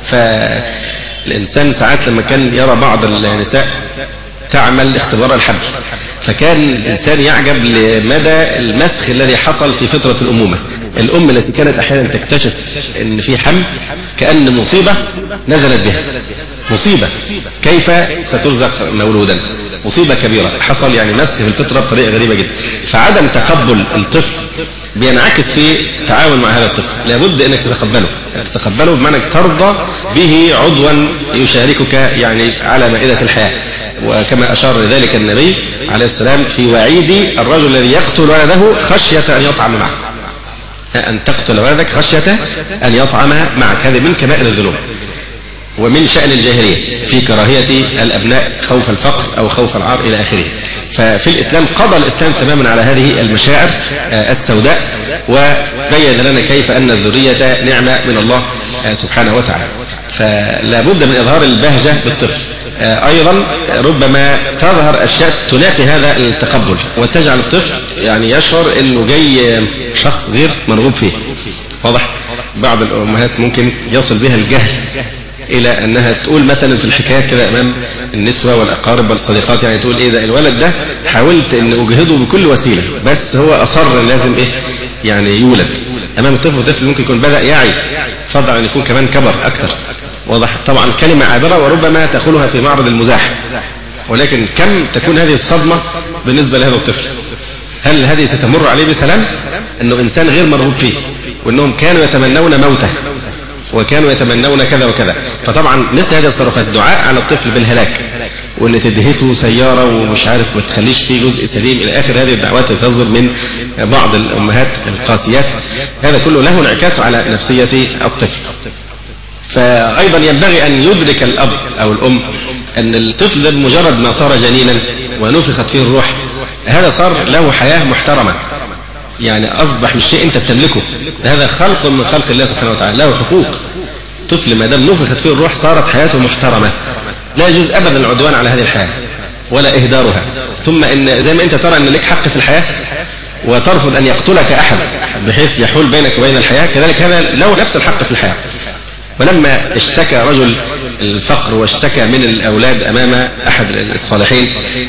D: فالإنسان ساعات لما كان يرى بعض النساء تعمل اختبار الحمل، فكان الإنسان يعجب لمدى المسخ الذي حصل في فترة الأمومة. الأم التي كانت أحيانا تكتشف أن في حمل كأن مصيبة نزلت بها، مصيبة كيف سترزق مولودا، مصيبة كبيرة حصل، يعني مسخ في الفطرة بطريقة غريبة جدا. فعدم تقبل الطفل بينعكس في التعامل مع هذا الطفل، لابد أنك تتقبله، تتقبله بمعنى ترضى به عضوا يشاركك يعني على مائدة الحياة. وكما أشار لذلك النبي عليه السلام في وعيد الرجل الذي يقتل ولده خشية أن يطعم معه، أن تقتل ولدك خشية أن يطعم معك، هذه من كبائر الذنوب. ومن شأن الجاهلية في كراهية الأبناء خوف الفقر أو خوف العار إلى آخره. ففي الإسلام قضى الإسلام تماما على هذه المشاعر السوداء، وبين لنا كيف أن الذرية نعمة من الله سبحانه وتعالى. فلا بد من إظهار البهجة بالطفل. أيضا ربما تظهر أشياء تنافي هذا التقبل وتجعل الطفل يعني يشعر أنه جاي شخص غير مرغوب فيه. واضح؟ بعض الأمهات ممكن يصل بها الجهل إلى أنها تقول مثلا في الحكايات كده أمام النسوة والأقارب والصديقات، يعني تقول إيه ده الولد ده حاولت أن أجهده بكل وسيلة بس هو أصر لازم إيه يعني يولد أمام الطفل. والطفل ممكن يكون بدأ يعي، فضل أن يكون كمان كبر أكتر. واضح؟ طبعا كلمة عابرة وربما تأخذها في معرض المزاح، ولكن كم تكون هذه الصدمة بالنسبة لهذا الطفل؟ هل هذه ستمر عليه بسلام؟ أنه إنسان غير مرغوب فيه، وأنهم كانوا يتمنون موته وكانوا يتمنون كذا وكذا. فطبعا مثل هذه التصرفات دعاء على الطفل بالهلاك، وان تدهسه سياره ومش عارف وما تخليش فيه جزء سليم الى اخر هذه الدعوات تصدر من بعض الامهات القاسيات. هذا كله له انعكاس على نفسيه الطفل. فايضا ينبغي ان يدرك الاب او الام ان الطفل ده بمجرد ما صار جنينا ونفخت فيه الروح هذا صار له حياه محترمه، يعني أصبح مش شيء أنت بتملكه، هذا خلق من خلق الله سبحانه وتعالى، له حقوق. طفل ما دام نفخت فيه الروح صارت حياته محترمة، لا يجوز أبدا العدوان على هذه الحياة ولا إهدارها. ثم إن زي ما أنت ترى أن لك حق في الحياة وترفض أن يقتلك أحد بحيث يحول بينك وبين الحياة، كذلك هذا له نفس الحق في الحياة. ولما اشتكى رجل الفقر واشتكى من الأولاد أمام أحد الصالحين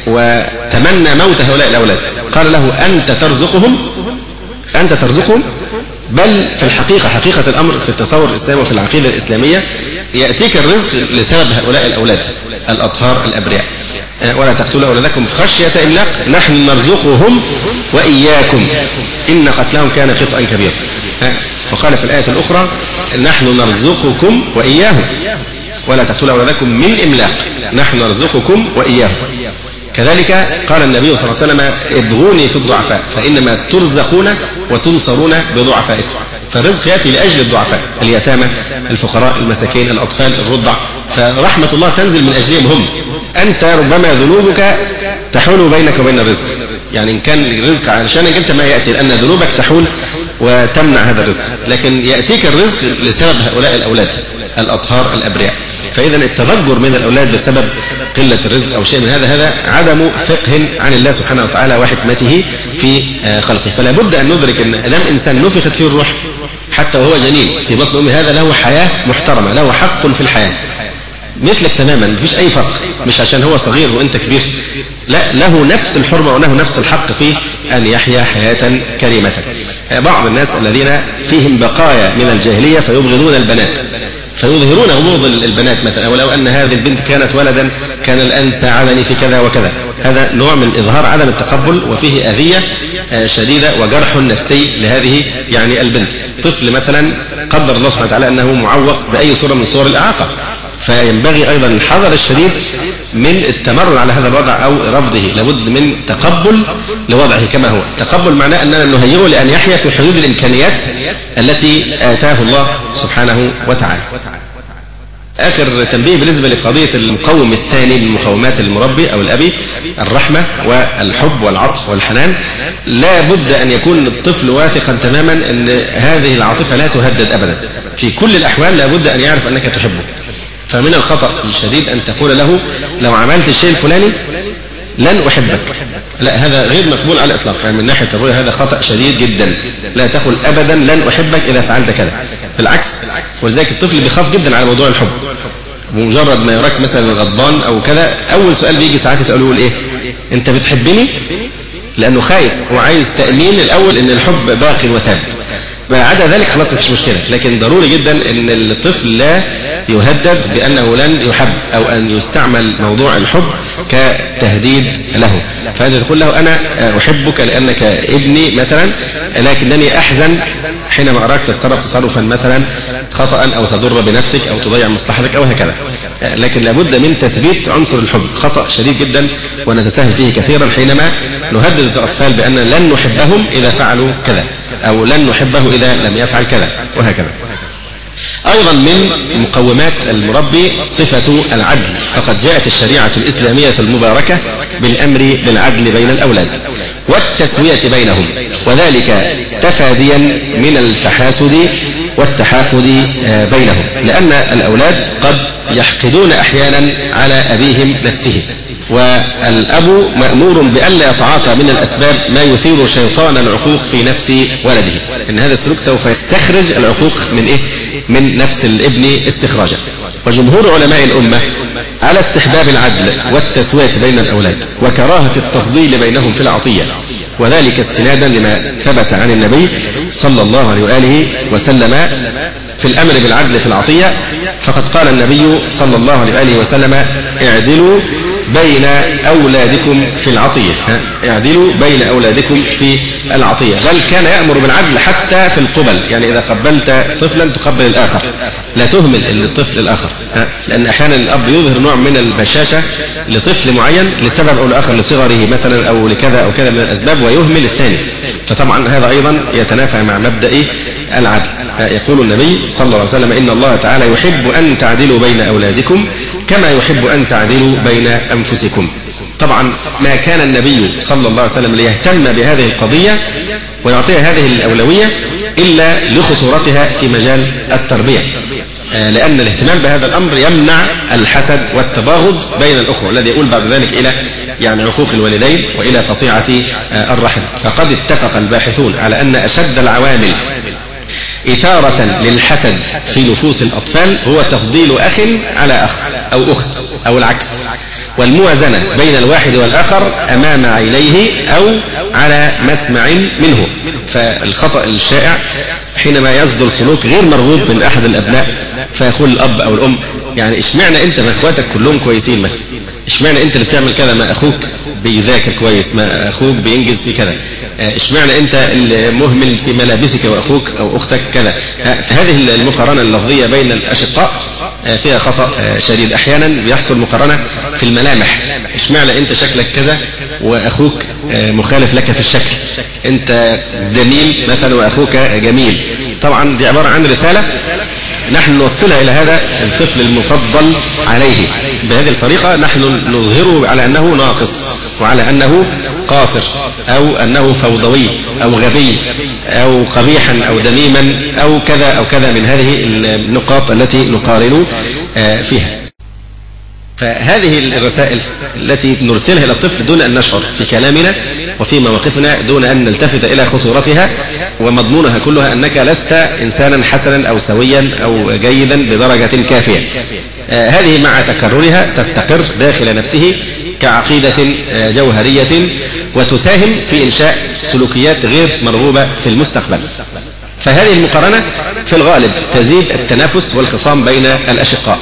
D: وتمنى موت هؤلاء الأولاد، قال له أنت ترزقهم أنت ترزقهم بل في الحقيقة حقيقة الأمر في التصور الإسلامي وفي العقيدة الإسلامية يأتيك الرزق لسبب هؤلاء الأولاد الأطهار الأبرياء. ولا تقتلوا أولادكم خشية إملاق نحن نرزقهم وإياكم إن قتلهم كان خطأ كبيرا. وقال في الآية الأخرى نحن نرزقكم وإياهم ولا تقتلوا أولادكم من إملاق نحن نرزقكم وإياهم. كذلك قال النبي صلى الله عليه وسلم ابغوني في الضعفاء فإنما ترزقون وتنصرون بضعفائكم. فالرزق يأتي لأجل الضعفاء، اليتامى، الفقراء، المساكين، الأطفال، الرضع، فرحمة الله تنزل من أجلهم هم. أنت ربما ذنوبك تحول بينك وبين الرزق، يعني إن كان الرزق علشانك أنت ما يأتي لأن ذنوبك تحول وتمنع هذا الرزق، لكن يأتيك الرزق لسبب هؤلاء الأولاد الأطهار الأبرياء. فإذا التضجر من الأولاد بسبب قلة الرزق أو شيء من هذا هذا عدم فقه عن الله سبحانه وتعالى وحكمته في خلقه. فلا بد أن ندرك أن دام إنسان نفخت فيه الروح حتى وهو جنين في بطن أمه هذا له حياة محترمة، له حق في الحياة مثلك تماما، مفيش أي فرق، مش عشان هو صغير وأنت كبير، لا، له نفس الحرمة وله نفس الحق في أن يحيا حياة كريمة. بعض الناس الذين فيهم بقايا من الجاهلية فيبغضون البنات فيظهرون غموض البنات مثلا، ولو أن هذه البنت كانت ولدا كان الآن ساعدني في كذا وكذا. هذا نوع من إظهار عدم التقبل وفيه أذية شديدة وجرح نفسي لهذه يعني البنت. طفل مثلا قدر الله سبحانه وتعالى أنه معوق بأي صورة من صور الإعاقة، فينبغي أيضا الحذر الشديد من التمرد على هذا الوضع أو رفضه. لابد من تقبل لوضعه كما هو. تقبل معناه أننا نهيئه لأن يحيا في حدود الإمكانيات التي آتاه الله سبحانه وتعالى. آخر تنبيه بالنسبة لقضية المقوم الثاني من مقومات المربي أو الأبي، الرحمة والحب والعطف والحنان. لا بد أن يكون الطفل واثقا تماما أن هذه العاطفة لا تهدد أبدا، في كل الأحوال لا بد أن يعرف أنك تحبه. فمن الخطأ الشديد أن تقول له لو عملت الشيء الفلاني لن أحبك، لا، هذا غير مقبول على الإطلاق. يعني من ناحية الرؤية هذا خطأ شديد جدا. لا تقل أبدا لن أحبك إذا فعلت كذا، بالعكس. ولذلك الطفل بيخاف جدا على موضوع الحب، بمجرد ما يراك مثلا غضبان أو كذا أول سؤال بيجي ساعات يسألوه إيه؟ أنت بتحبني؟ لأنه خايف وعايز تأمين الأول أن الحب باقي وثابت. ما عدا ذلك خلاص مفيش مشكلة، لكن ضروري جدا أن الطفل لا يهدد بأنه لن يحب أو أن يستعمل موضوع الحب كتهديد له. فأنت تقول له أنا أحبك لأنك ابني مثلا، لكنني أحزن حينما أراك تتصرف تصرفا مثلا خطأ أو تضر بنفسك أو تضيع مصلحتك أو هكذا. لكن لابد من تثبيت عنصر الحب. خطأ شديد جدا ونتساهل فيه كثيرا حينما نهدد الأطفال بأن لن نحبهم إذا فعلوا كذا أو لن نحبه إذا لم يفعل كذا وهكذا. وأيضا من مقومات المربي صفة العدل، فقد جاءت الشريعة الإسلامية المباركة بالأمر بالعدل بين الأولاد والتسوية بينهم، وذلك تفاديا من التحاسد والتحاقد بينهم، لأن الأولاد قد يحقدون أحيانا على أبيهم نفسه، والأب مأمور بألا يتعاطى من الأسباب ما يثير شيطان العقوق في نفس ولده، إن هذا السلوك سوف يستخرج العقوق من إيه؟ من نفس الابن استخراجا. وجمهور علماء الأمة على استحباب العدل والتسوية بين الأولاد وكراهة التفضيل بينهم في العطية، وذلك استنادا لما ثبت عن النبي صلى الله عليه وآله وسلم في الأمر بالعدل في العطية، فقد قال النبي صلى الله عليه وآله وسلم: اعدلوا بين أولادكم في العطية، اعدلوا بين أولادكم في العطية، بل كان يأمر بالعدل حتى في القبل، يعني إذا قبلت طفلا تقبل الآخر، لا تهمل الطفل الآخر، لأن أحيانا الأب يظهر نوع من البشاشة لطفل معين لسبب أو لآخر، لصغره مثلا أو لكذا أو كذا من الأسباب، ويهمل الثاني، فطبعا هذا أيضا يتنافى مع مبدأ العدل. يقول النبي صلى الله عليه وسلم: إن الله تعالى يحب أن تعدلوا بين أولادكم كما يحب أن تعدلوا بين أنفسكم. طبعا ما كان النبي صلى الله عليه وسلم ليهتم بهذه القضية ويعطيها هذه الأولوية إلا لخطورتها في مجال التربية، لأن الاهتمام بهذا الأمر يمنع الحسد والتباغض بين الأخوة، الذي يقول بعد ذلك إلى يعني عقوق الوالدين وإلى قطيعة الرحم. فقد اتفق الباحثون على أن أشد العوامل إثارة للحسد في نفوس الأطفال هو تفضيل أخ على أخ أو أخت أو العكس، والموازنة بين الواحد والآخر أمام عينيه أو على مسمع منه. فالخطأ الشائع حينما يصدر سلوك غير مرغوب من أحد الأبناء فيقول الأب أو الأم: يعني اشمعنى أنت ما أخواتك كلهم كويسين مثلا، اشمعنى أنت اللي بتعمل كذا، ما أخوك بيذاكر كويس، ما أخوك بينجز في كذا، اشمعنى أنت المهمل في ملابسك وأخوك أو أختك كذا. فهذه المقارنة اللفظية بين الأشقاء فيها خطأ شديد. أحيانا بيحصل مقارنة في الملامح، اشمعنى أنت شكلك كذا وأخوك مخالف لك في الشكل، أنت دميل مثلا وأخوك جميل. طبعا دي عبارة عن رسالة نحن نوصلها إلى هذا الطفل المفضل عليه. بهذه الطريقة نحن نظهره على أنه ناقص وعلى أنه قاصر أو أنه فوضوي أو غبي أو قبيحا أو دميما أو كذا أو كذا من هذه النقاط التي نقارن فيها. فهذه الرسائل التي نرسلها إلى الطفل دون أن نشعر في كلامنا وفي مواقفنا، دون أن نلتفت إلى خطورتها، ومضمونها كلها أنك لست إنسانا حسنا أو سويا أو جيدا بدرجة كافية. آه هذه مع تكررها تستقر داخل نفسه كعقيدة آه جوهرية، وتساهم في إنشاء سلوكيات غير مرغوبة في المستقبل. فهذه المقارنة في الغالب تزيد التنافس والخصام بين الأشقاء،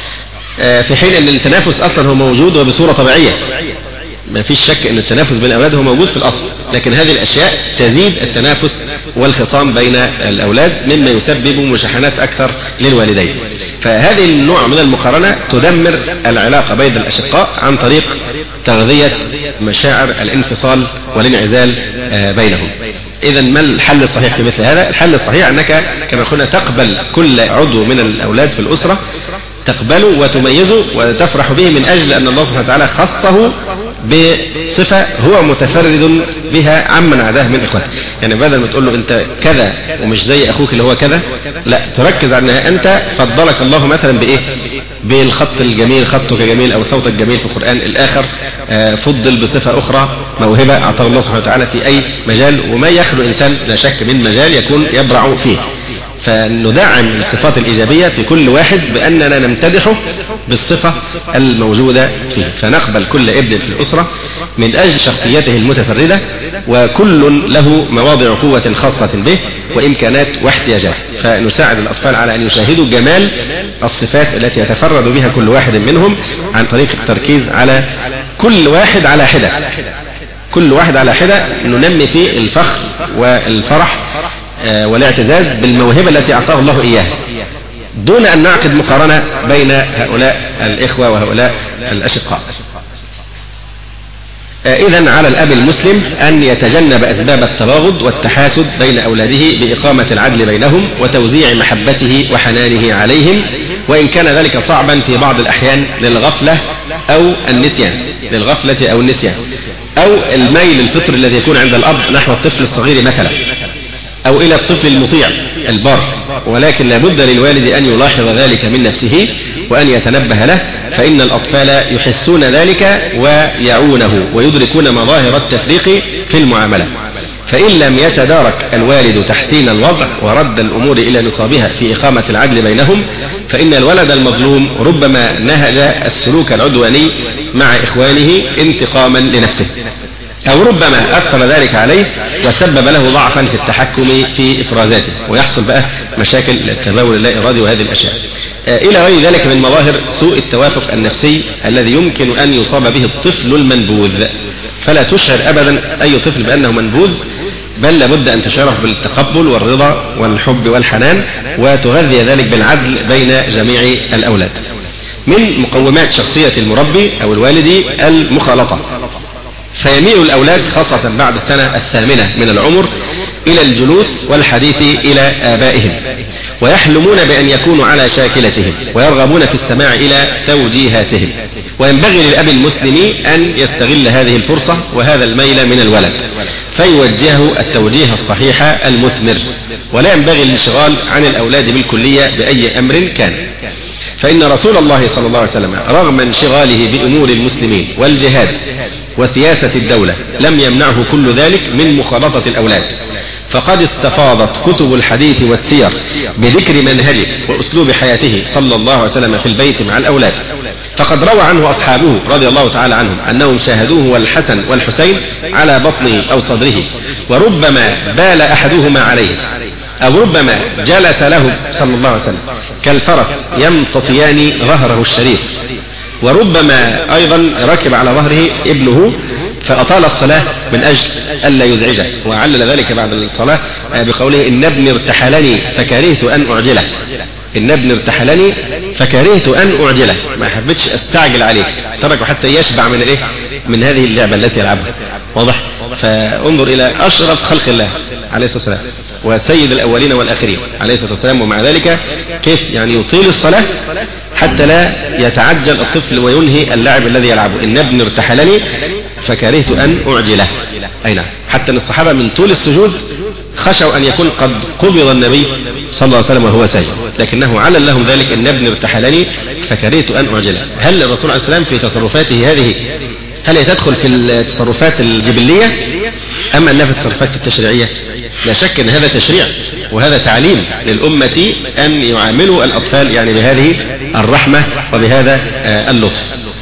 D: في حين أن التنافس أصلا هو موجود وبصورة طبيعية، ما فيش شك أن التنافس بين الأولاد هو موجود في الأصل، لكن هذه الأشياء تزيد التنافس والخصام بين الأولاد مما يسبب مشاحنات أكثر للوالدين. فهذه النوع من المقارنة تدمر العلاقة بين الأشقاء عن طريق تغذية مشاعر الانفصال والانعزال بينهم. إذا ما الحل الصحيح في مثل هذا؟ الحل الصحيح أنك كما قلنا تقبل كل عضو من الأولاد في الأسرة، تقبله وتميزه وتفرح به من أجل أن الله سبحانه وتعالى خصه بصفة هو متفرد بها عمن عداه من إخوته. يعني بدل ما تقول له أنت كذا ومش زي أخوك اللي هو كذا، لا، تركز على أنها أنت فضلك الله مثلا بإيه؟ بالخط الجميل، خطك جميل أو صوتك جميل في القرآن. الآخر فضل بصفة أخرى، موهبة أعطاه الله سبحانه وتعالى في أي مجال، وما يخلو إنسان لا شك من مجال يكون يبرع فيه. فندعم الصفات الإيجابية في كل واحد بأننا نمتدحه بالصفة الموجودة فيه، فنقبل كل ابن في الأسرة من أجل شخصيته المتفردة، وكل له مواضع قوة خاصة به وإمكانات واحتياجات، فنساعد الأطفال على أن يشاهدوا جمال الصفات التي يتفرد بها كل واحد منهم عن طريق التركيز على كل واحد على حدة، كل واحد على حدة ننمي فيه الفخر والفرح والاعتزاز بالموهبة التي أعطاه الله إياه، دون أن نعقد مقارنة بين هؤلاء الإخوة وهؤلاء الأشقاء. إذن على الأب المسلم أن يتجنب أسباب التباغض والتحاسد بين أولاده بإقامة العدل بينهم وتوزيع محبته وحنانه عليهم، وإن كان ذلك صعبا في بعض الأحيان للغفلة أو النسيان للغفلة أو النسيان أو الميل الفطري الذي يكون عند الأب نحو الطفل الصغير مثلا، أو إلى الطفل المطيع البار، ولكن لابد للوالد أن يلاحظ ذلك من نفسه وأن يتنبه له، فإن الأطفال يحسون ذلك ويعونه ويدركون مظاهر التفريق في المعاملة. فإن لم يتدارك الوالد تحسين الوضع ورد الأمور إلى نصابها في إقامة العدل بينهم، فإن الولد المظلوم ربما نهج السلوك العدواني مع إخوانه انتقاما لنفسه، أو ربما أثر ذلك عليه وسبب له ضعفا في التحكم في إفرازاته، ويحصل بقى مشاكل التبول اللا إرادي وهذه الأشياء إلى غير ذلك من مظاهر سوء التوافق النفسي الذي يمكن أن يصاب به الطفل المنبوذ. فلا تشعر أبدا أي طفل بأنه منبوذ، بل لابد أن تشعره بالتقبل والرضا والحب والحنان، وتغذي ذلك بالعدل بين جميع الأولاد. من مقومات شخصية المربي أو الوالد المخالطة، فيميل الأولاد خاصة بعد السنة الثامنة من العمر إلى الجلوس والحديث إلى آبائهم، ويحلمون بأن يكونوا على شاكلتهم، ويرغبون في السماع إلى توجيهاتهم. وينبغي للأب المسلم أن يستغل هذه الفرصة وهذا الميل من الولد فيوجهه التوجيه الصحيح المثمر، ولا ينبغي الانشغال عن الأولاد بالكلية بأي أمر كان. فإن رسول الله صلى الله عليه وسلم رغم انشغاله بأمور المسلمين والجهاد وسياسة الدولة لم يمنعه كل ذلك من مخالطة الأولاد، فقد استفاضت كتب الحديث والسير بذكر منهجه وأسلوب حياته صلى الله عليه وسلم في البيت مع الأولاد. فقد روى عنه أصحابه رضي الله تعالى عنهم أنهم شاهدوه والحسن والحسين على بطنه أو صدره، وربما بال أحدهما عليه، أو ربما جلس له صلى الله عليه وسلم كالفرس يمتطيان ظهره الشريف، وربما أيضا ركب على ظهره ابنه فأطال الصلاة من أجل ألا يزعجه، وعلل ذلك بعد الصلاة بقوله إن ابني ارتحلني فكرهت أن أعجله. إن ابني ارتحلني فكرهت أن أعجله، ما حبيتش أستعجل عليه، تركه حتى يشبع من الإيه؟ من هذه اللعبة التي يلعبها. واضح؟ فانظر إلى أشرف خلق الله عليه الصلاة والسلام وسيد الأولين والآخرين عليه الصلاة والسلام، ومع ذلك كيف يعني يطيل الصلاة حتى لا يتعجل الطفل وينهي اللعب الذي يلعبه. إن ابني ارتحلني فكرهت أن أعجله. أي نعم، حتى أن الصحابة من طول السجود خشوا أن يكون قد قبض النبي صلى الله عليه وسلم وهو ساجد، لكنه علل لهم ذلك إن ابني ارتحلني فكرهت أن أعجله. هل الرسول عليه السلام في تصرفاته هذه هل هي تدخل في التصرفات الجبلية أم أنها في التصرفات التشريعية؟ لا شك أن هذا تشريع وهذا تعليم للأمة أن يعاملوا الأطفال يعني بهذه الرحمة وبهذا اللطف.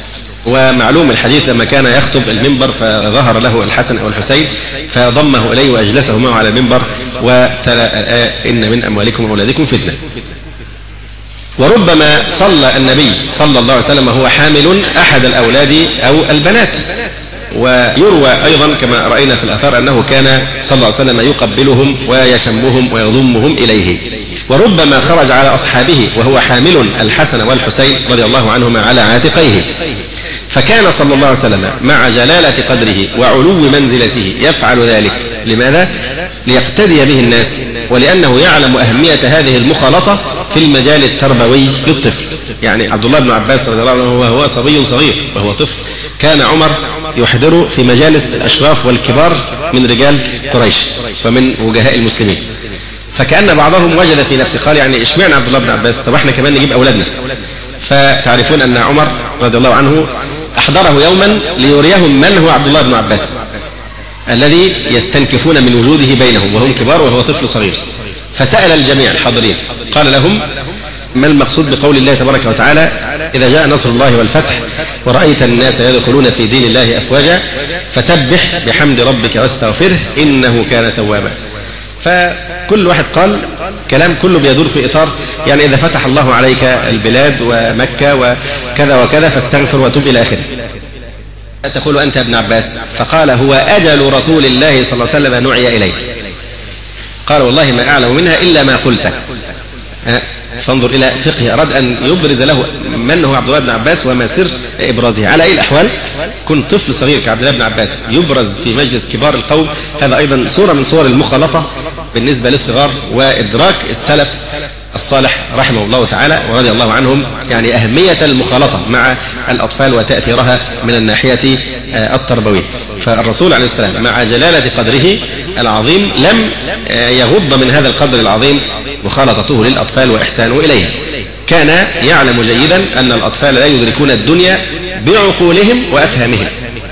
D: ومعلوم الحديث لما كان يخطب المنبر فظهر له الحسن أو الحسين فضمه إليه وأجلسه معه على المنبر وتلا الآية إن من أموالكم وأولادكم فتنة. وربما صلى النبي صلى الله عليه وسلم وهو حامل أحد الأولاد أو البنات، ويروى أيضا كما رأينا في الأثار أنه كان صلى الله عليه وسلم يقبلهم ويشمهم ويضمهم إليه. وربما خرج على أصحابه وهو حامل الحسن والحسين رضي الله عنهما على عاتقيه، فكان صلى الله عليه وسلم مع جلالة قدره وعلو منزلته يفعل ذلك. لماذا؟ ليقتدي به الناس، ولأنه يعلم أهمية هذه المخالطة في المجال التربوي للطفل. يعني عبد الله بن عباس رضي الله عنه وهو صبي صغير وهو طفل كان عمر يحضر في مجالس الأشراف والكبار من رجال قريش ومن وجهاء المسلمين، فكأن بعضهم وجد في نفسه قال يعني اشمعنى عبد الله بن عباس، طب احنا كمان نجيب أولادنا. فتعرفون أن عمر رضي الله عنه أحضره يوما ليريهم من هو عبد الله بن عباس الذي يستنكفون من وجوده بينهم وهم كبار وهو طفل صغير. فسأل الجميع الحاضرين قال لهم ما المقصود بقول الله تبارك وتعالى إذا جاء نصر الله والفتح ورأيت الناس يدخلون في دين الله أفواجا فسبح بحمد ربك واستغفره إنه كان توابا. فكل واحد قال كلام كله بيدور في إطار يعني إذا فتح الله عليك البلاد ومكة وكذا وكذا فاستغفر وتوب إلى آخره. تقول أنت ابن عباس؟ فقال هو أجل رسول الله صلى الله عليه وسلم نعي إليه. قال والله ما أعلم منها إلا ما قلت. فانظر إلى فقه، أراد أن يبرز له من هو عبد الله بن عباس وما سر إبرازه. على أي الأحوال كن طفل صغير كعبد الله بن عباس يبرز في مجلس كبار القوم، هذا أيضا صورة من صور المخالطة بالنسبة للصغار، وإدراك السلف الصالح رحمه الله تعالى ورضي الله عنهم يعني أهمية المخالطة مع الأطفال وتأثيرها من الناحية التربوية. فالرسول عليه السلام مع جلالة قدره العظيم لم يغض من هذا القدر العظيم مخالطته للأطفال وإحسانه إليها. كان يعلم جيدا أن الأطفال لا يدركون الدنيا بعقولهم وأفهامهم،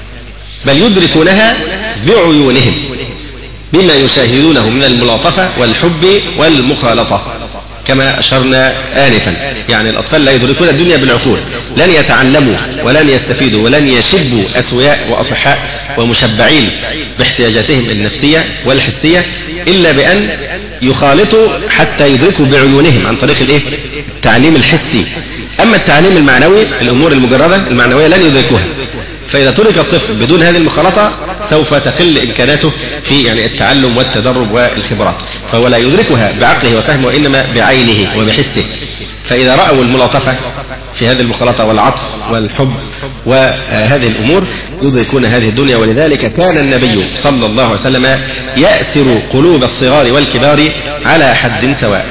D: بل يدركونها بعيونهم بما يشاهدونه من الملاطفة والحب والمخالطة كما أشرنا آنفا. يعني الأطفال لا يدركون الدنيا بالعقول، لن يتعلموا ولن يستفيدوا ولن يشبوا أسوياء وأصحاء ومشبعين باحتياجاتهم النفسية والحسية إلا بأن يخالطوا حتى يدركوا بعيونهم عن طريق الإيه؟ التعليم الحسي. أما التعليم المعنوي، الأمور المجردة المعنوية لن يدركوها. فإذا ترك الطفل بدون هذه المخالطة سوف تقل إمكاناته في يعني التعلم والتدرب والخبرات، فهو لا يدركها بعقله وفهمه وإنما بعينه وبحسه. فإذا رأوا الملاطفة في هذه المخالطة والعطف والحب وهذه الأمور يدركون هذه الدنيا. ولذلك كان النبي صلى الله عليه وسلم يأسر قلوب الصغار والكبار على حد سواء.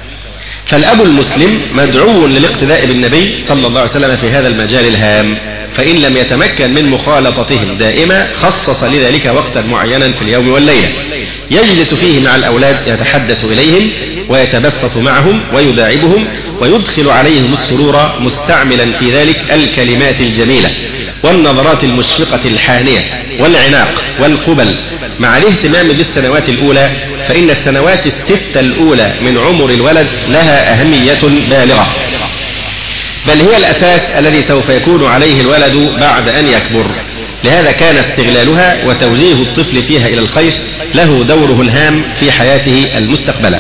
D: فالأب المسلم مدعو للاقتداء بالنبي صلى الله عليه وسلم في هذا المجال الهام، فإن لم يتمكن من مخالطتهم دائما خصص لذلك وقتا معينا في اليوم والليلة يجلس فيه مع الأولاد يتحدث إليهم ويتبسط معهم ويداعبهم ويدخل عليهم السرور، مستعملا في ذلك الكلمات الجميلة والنظرات المشفقة الحانية والعناق والقبل، مع الاهتمام بالسنوات الأولى، فإن السنوات الستة الأولى من عمر الولد لها أهمية بالغة، بل هي الأساس الذي سوف يكون عليه الولد بعد أن يكبر. لهذا كان استغلالها وتوجيه الطفل فيها إلى الخير له دوره الهام في حياته المستقبلة.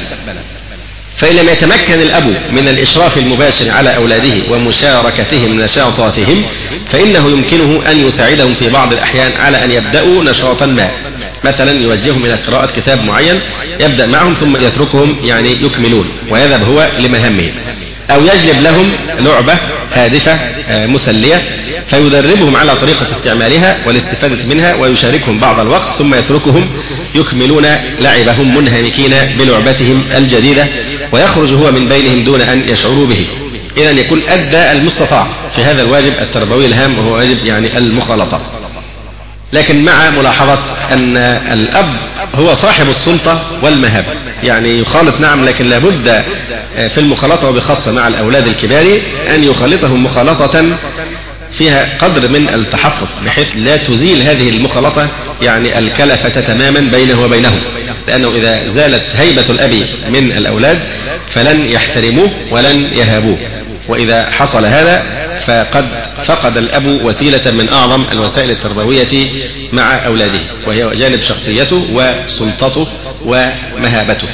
D: فإن لم يتمكن الأب من الإشراف المباشر على أولاده ومشاركتهم نشاطاتهم، فإنه يمكنه أن يساعدهم في بعض الأحيان على أن يبدأوا نشاطا ما، مثلا يوجههم إلى قراءة كتاب معين يبدأ معهم ثم يتركهم يعني يكملون ويذهب هو لمهامهم، أو يجلب لهم لعبة هادفة مسلية فيدربهم على طريقة استعمالها والاستفادة منها ويشاركهم بعض الوقت ثم يتركهم يكملون لعبهم منهمكين بلعبتهم الجديدة، ويخرج هو من بينهم دون أن يشعروا به. إذن يكون أدى المستطاع في هذا الواجب التربوي الهام وهو واجب يعني المخالطة، لكن مع ملاحظة أن الأب هو صاحب السلطة والمهابة، يعني يخالط نعم، لكن لابد في المخالطة وبخاصة مع الأولاد الكبار أن يخالطهم مخالطة فيها قدر من التحفظ بحيث لا تزيل هذه المخالطة يعني الكلفة تماما بينه وبينهم، لأنه إذا زالت هيبة الأب من الأولاد فلن يحترموه ولن يهابوه، وإذا حصل هذا فقد فقد الأب وسيلة من أعظم الوسائل التربوية مع أولاده، وهي جانب شخصيته وسلطته ومهابته.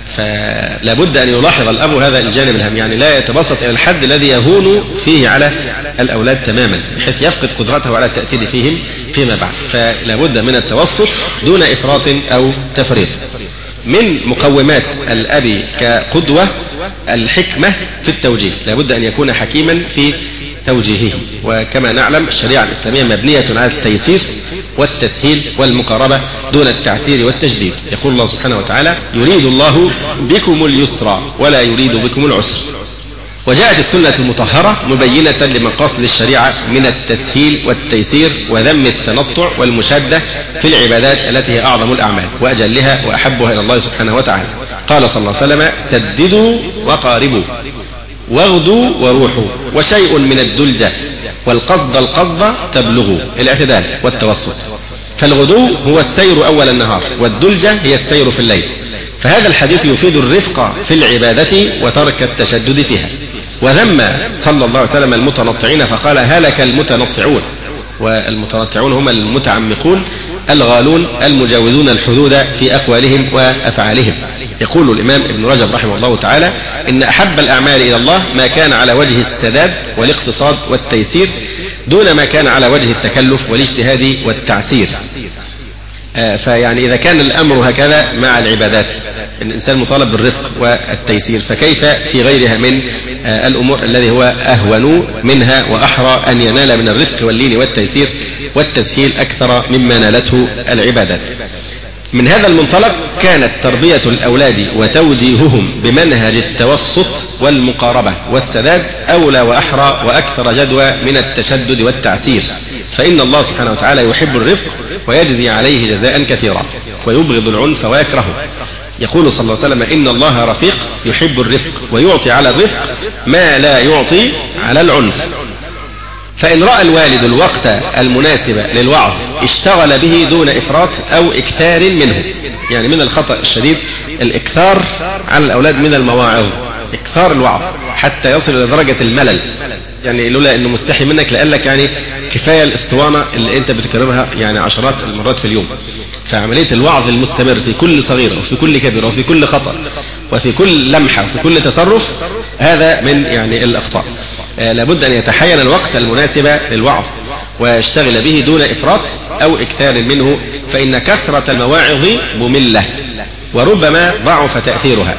D: فلا بد أن يلاحظ الأب هذا الجانب الهام، يعني لا يتبسط إلى الحد الذي يهون فيه على الأولاد تماما بحيث يفقد قدرته على التأثير فيهم فيما بعد. فلا بد من التوسط دون إفراط أو تفريط. من مقومات الأب كقدوة الحكمة في التوجيه، لا بد أن يكون حكيما في توجيهه، وكما نعلم الشريعة الإسلامية مبنية على التيسير والتسهيل والمقاربة دون التعسير والتجديد. يقول الله سبحانه وتعالى: يريد الله بكم اليسر ولا يريد بكم العسر. وجاءت السنة المطهرة مبينة لمقاصد الشريعة من التسهيل والتيسير وذم التنطع والمشادة في العبادات التي هي أعظم الأعمال وأجلها وأحبها إلى الله سبحانه وتعالى. قال صلى الله عليه وسلم: سددوا وقاربوا واغدوا وروحوا وشيء من الدلجة والقصد القصد تبلغوا، الاعتدال والتوسط. فالغدو هو السير أول النهار، والدلجة هي السير في الليل. فهذا الحديث يفيد الرفق في العبادة وترك التشدد فيها. وذم صلى الله عليه وسلم المتنطعين فقال: هلك المتنطعون. والمتنطعون هم المتعمقون الغالون المجاوزون الحدود في أقوالهم وأفعالهم. يقول الإمام ابن رجب رحمه الله تعالى: إن أحب الأعمال إلى الله ما كان على وجه السداد والاقتصاد والتيسير دون ما كان على وجه التكلف والاجتهاد والتعسير. فيعني إذا كان الأمر هكذا مع العبادات، الإنسان مطالب بالرفق والتيسير، فكيف في غيرها من الأمور الذي هو أهون منها وأحرى أن ينال من الرفق واللين والتيسير والتسهيل أكثر مما نالته العبادات. من هذا المنطلق كانت تربية الأولاد وتوجيههم بمنهج التوسط والمقاربة والسداد أولى وأحرى وأكثر جدوى من التشدد والتعسير، فإن الله سبحانه وتعالى يحب الرفق ويجزي عليه جزاء كثيرا ويبغض العنف ويكرهه. يقول صلى الله عليه وسلم: إن الله رفيق يحب الرفق ويعطي على الرفق ما لا يعطي على العنف. فإن رأى الوالد الوقت المناسب للوعظ اشتغل به دون إفراط أو إكثار منه. يعني من الخطأ الشديد الإكثار على الأولاد من المواعظ، إكثار الوعظ حتى يصل إلى درجة الملل. يعني لولا أنه مستحي منك لقال لك يعني كفاية الاسطوانة اللي أنت بتكررها يعني عشرات المرات في اليوم. فعملية الوعظ المستمر في كل صغيرة وفي كل كبيرة وفي كل خطأ وفي كل لمحة وفي كل تصرف هذا من يعني الأخطاء. آه لابد أن يتحين الوقت المناسب للوعظ ويشتغل به دون إفراط أو إكثار منه، فإن كثرة المواعظ مملة وربما ضعف تأثيرها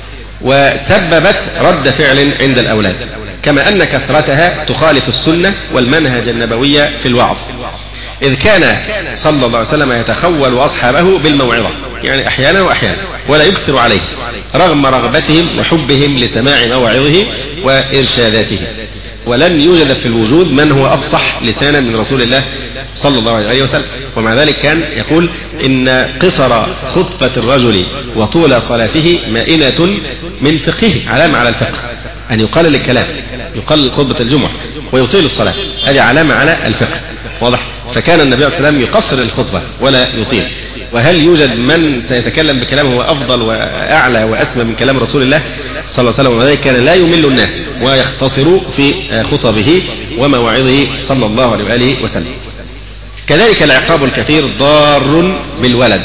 D: وسببت رد فعل عند الأولاد، كما أن كثرتها تخالف السنة والمنهج النبوي في الوعظ، إذ كان صلى الله عليه وسلم يتخول أصحابه بالموعظة، يعني أحيانا وأحيانا، ولا يكثر عليه رغم رغبتهم وحبهم لسماع مواعظه وإرشاداته. ولن يوجد في الوجود من هو أفصح لسانا من رسول الله صلى الله عليه وسلم. ومع ذلك كان يقول: إن قصر خطبة الرجل وطول صلاته مائنة من فقهه، علامة على الفقه أن يقلل الكلام، يقلل خطبة الجمعة ويطيل الصلاة، هذه علامة على الفقه. واضح؟ فكان النبي عليه الصلاة والسلام يقصر الخطبة ولا يطيل. وهل يوجد من سيتكلم بكلام هو أفضل وأعلى وأسمى من كلام رسول الله صلى الله عليه وسلم؟ وذلك كان لا يمل الناس ويختصر في خطبه ومواعظه صلى الله عليه وآله وسلم. كذلك العقاب الكثير ضار بالولد،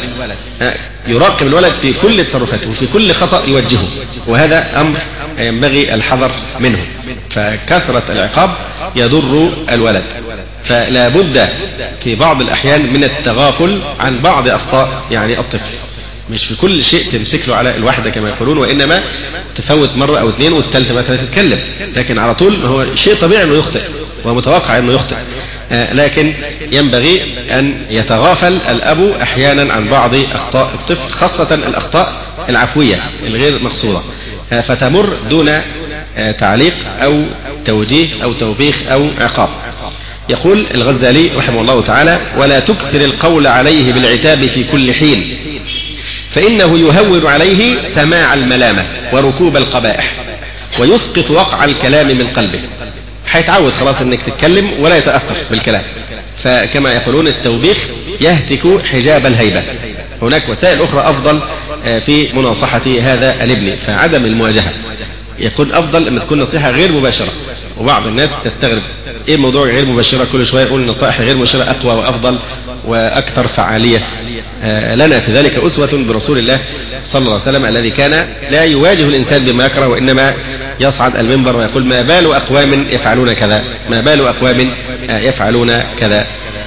D: يراقب الولد في كل تصرفاته وفي كل خطأ يوجهه، وهذا أمر ينبغي الحذر منه. فكثرة العقاب يضر الولد، فلا بد في بعض الأحيان من التغافل عن بعض أخطاء يعني الطفل. مش في كل شيء تمسك له على الواحدة كما يقولون، وإنما تفوت مرة أو اثنين والثالثة مثلا تتكلم، لكن على طول هو شيء طبيعي أنه يخطئ ومتوقع أنه يخطئ، آه لكن ينبغي أن يتغافل الأب أحيانا عن بعض أخطاء الطفل، خاصة الأخطاء العفوية الغير مقصودة، آه فتمر دون آه تعليق أو توجيه أو توبيخ أو عقاب. يقول الغزالي رحمه الله تعالى: ولا تكثر القول عليه بالعتاب في كل حين، فإنه يهون عليه سماع الملامة وركوب القبائح ويسقط وقع الكلام من قلبه. حيتعود خلاص أنك تتكلم ولا يتأثر بالكلام. فكما يقولون التوبيخ يهتك حجاب الهيبة. هناك وسائل أخرى أفضل في مناصحة هذا الابن، فعدم المواجهة يكون أفضل لما تكون نصيحة غير مباشرة. وبعض الناس تستغرب إيه موضوع غير مباشرة، كل شوية يقول نصائح غير مباشرة أقوى وأفضل وأكثر فعالية. آه لنا في ذلك أسوة برسول الله صلى الله عليه وسلم الذي كان لا يواجه الإنسان بما يكره، وإنما يصعد المنبر ويقول: ما بال أقوام يفعلون كذا، ما بال أقوام آه يفعلون كذا.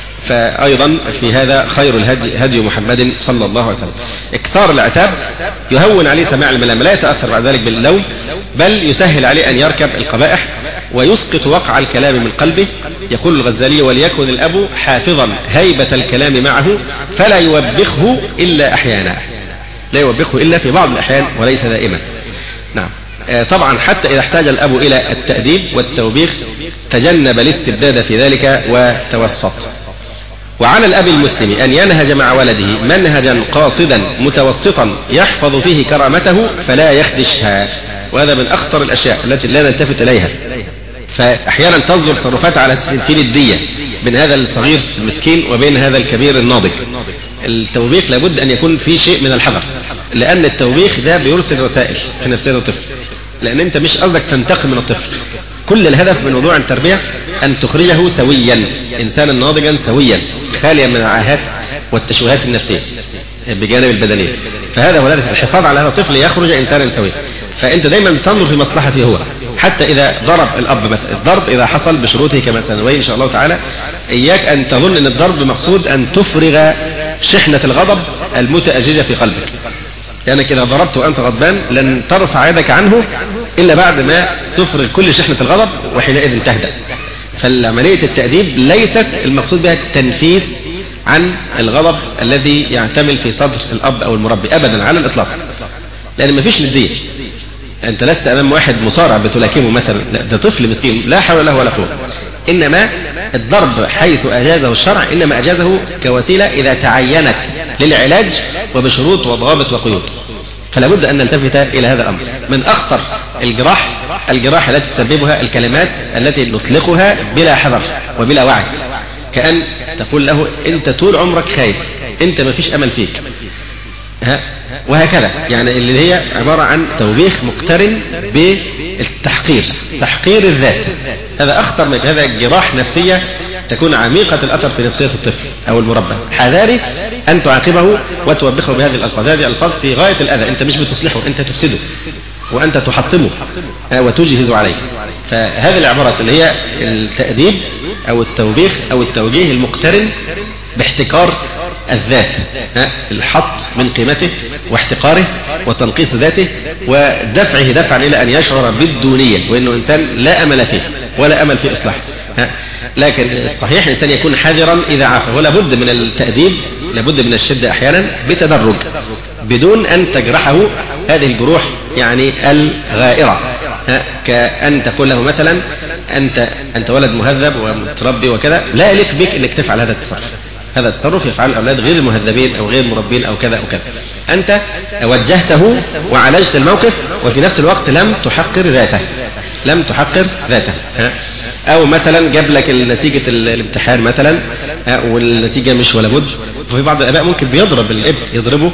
D: فأيضا في هذا خير الهدي هدي محمد صلى الله عليه وسلم. إكثار العتاب يهون عليه سماع الملامة، لا يتأثر بعد ذلك باللوم، بل يسهل عليه أن يركب القبائح ويسقط وقع الكلام من قلبه. يقول الغزالي: وليكن الأب حافظا هيبة الكلام معه فلا يوبخه إلا أحيانا، لا يوبخه إلا في بعض الأحيان وليس دائما. نعم. طبعا حتى إذا احتاج الأب إلى التأديب والتوبيخ تجنب الاستبداد في ذلك وتوسط. وعلى الأب المسلم أن ينهج مع ولده منهجا قاصدا متوسطا يحفظ فيه كرامته فلا يخدشها، وهذا من أخطر الأشياء التي لا نلتفت إليها. فأحيانا تصدر تصرفات على أساس في ندية بين هذا الصغير المسكين وبين هذا الكبير الناضج. التوبيخ لابد أن يكون في شيء من الحذر، لأن التوبيخ ده بيرسل رسائل في نفسية الطفل، لأن أنت مش قصدك تنتقم من الطفل. كل الهدف من موضوع التربية أن تخرجه سويا، إنسانا ناضجا سويا خاليا من العاهات والتشويهات النفسية بجانب البدنية. فهذا هو الهدف، الحفاظ على هذا الطفل يخرج إنسانا سويا. فأنت دايما تنظر في مصلحته هو، حتى إذا ضرب الأب مثلا، الضرب إذا حصل بشروطه كما سنوي إن شاء الله تعالى، إياك أن تظن أن الضرب مقصود أن تفرغ شحنة الغضب المتأججة في قلبك، لأنك إذا ضربت وأنت غضبان لن ترفع يدك عنه إلا بعد ما تفرغ كل شحنة الغضب، وحينئذ تهدأ. فالعملية التأديب ليست المقصود بها التنفيس عن الغضب الذي يعتمل في صدر الأب أو المربي أبدا على الإطلاق، لأن ما فيش ندية. أنت لست أمام واحد مصارع بتلاكمه مثلا، لا، ده طفل مسكين لا حول له ولا قوة. إنما الضرب حيث أجازه الشرع إنما أجازه كوسيلة إذا تعينت للعلاج وبشروط وضوابط وقيود. فلا بد أن نلتفت إلى هذا الأمر. من أخطر الجراح الجراح التي تسببها الكلمات التي نطلقها بلا حذر وبلا وعي، كأن تقول له أنت طول عمرك خايب، أنت ما فيش أمل فيك، ها، وهكذا. يعني اللي هي عبارة عن توبيخ مقترن بالتحقير، تحقير الذات. هذا أخطر من هذا جراح نفسية تكون عميقة الأثر في نفسية الطفل أو المربى. حذاري أن تعاقبه وتوبخه بهذه الألفاظ. هذه الألفاظ في غاية الأذى، أنت مش بتصلحه، أنت تفسده وأنت تحطمه وتجهز عليه. فهذه العبارات اللي هي التأديب أو التوبيخ أو التوجيه المقترن باحتكار الذات، الحط من قيمته واحتقاره وتنقيص ذاته ودفعه دفعا إلى أن يشعر بالدونية وأنه إنسان لا أمل فيه ولا أمل في إصلاحه. لكن الصحيح الإنسان يكون حذرا إذا عاقب، ولا بد من التأديب، لابد من الشدة أحيانا بتدرج بدون أن تجرحه هذه الجروح يعني الغائرة، كأن تقول له مثلا أنت أنت ولد مهذب ومتربي وكذا، لا يليق بك أنك تفعل هذا التصرف. هذا التصرف يفعل الأولاد غير المهذبين أو غير مربين أو كذا أو كذا. أنت وجهته وعالجت الموقف وفي نفس الوقت لم تحقر ذاته، لم تحقر ذاته. أو مثلا جاب لك نتيجة الامتحان مثلا والنتيجة مش ولا بد، وفي بعض الآباء ممكن بيضرب الابن، يضربه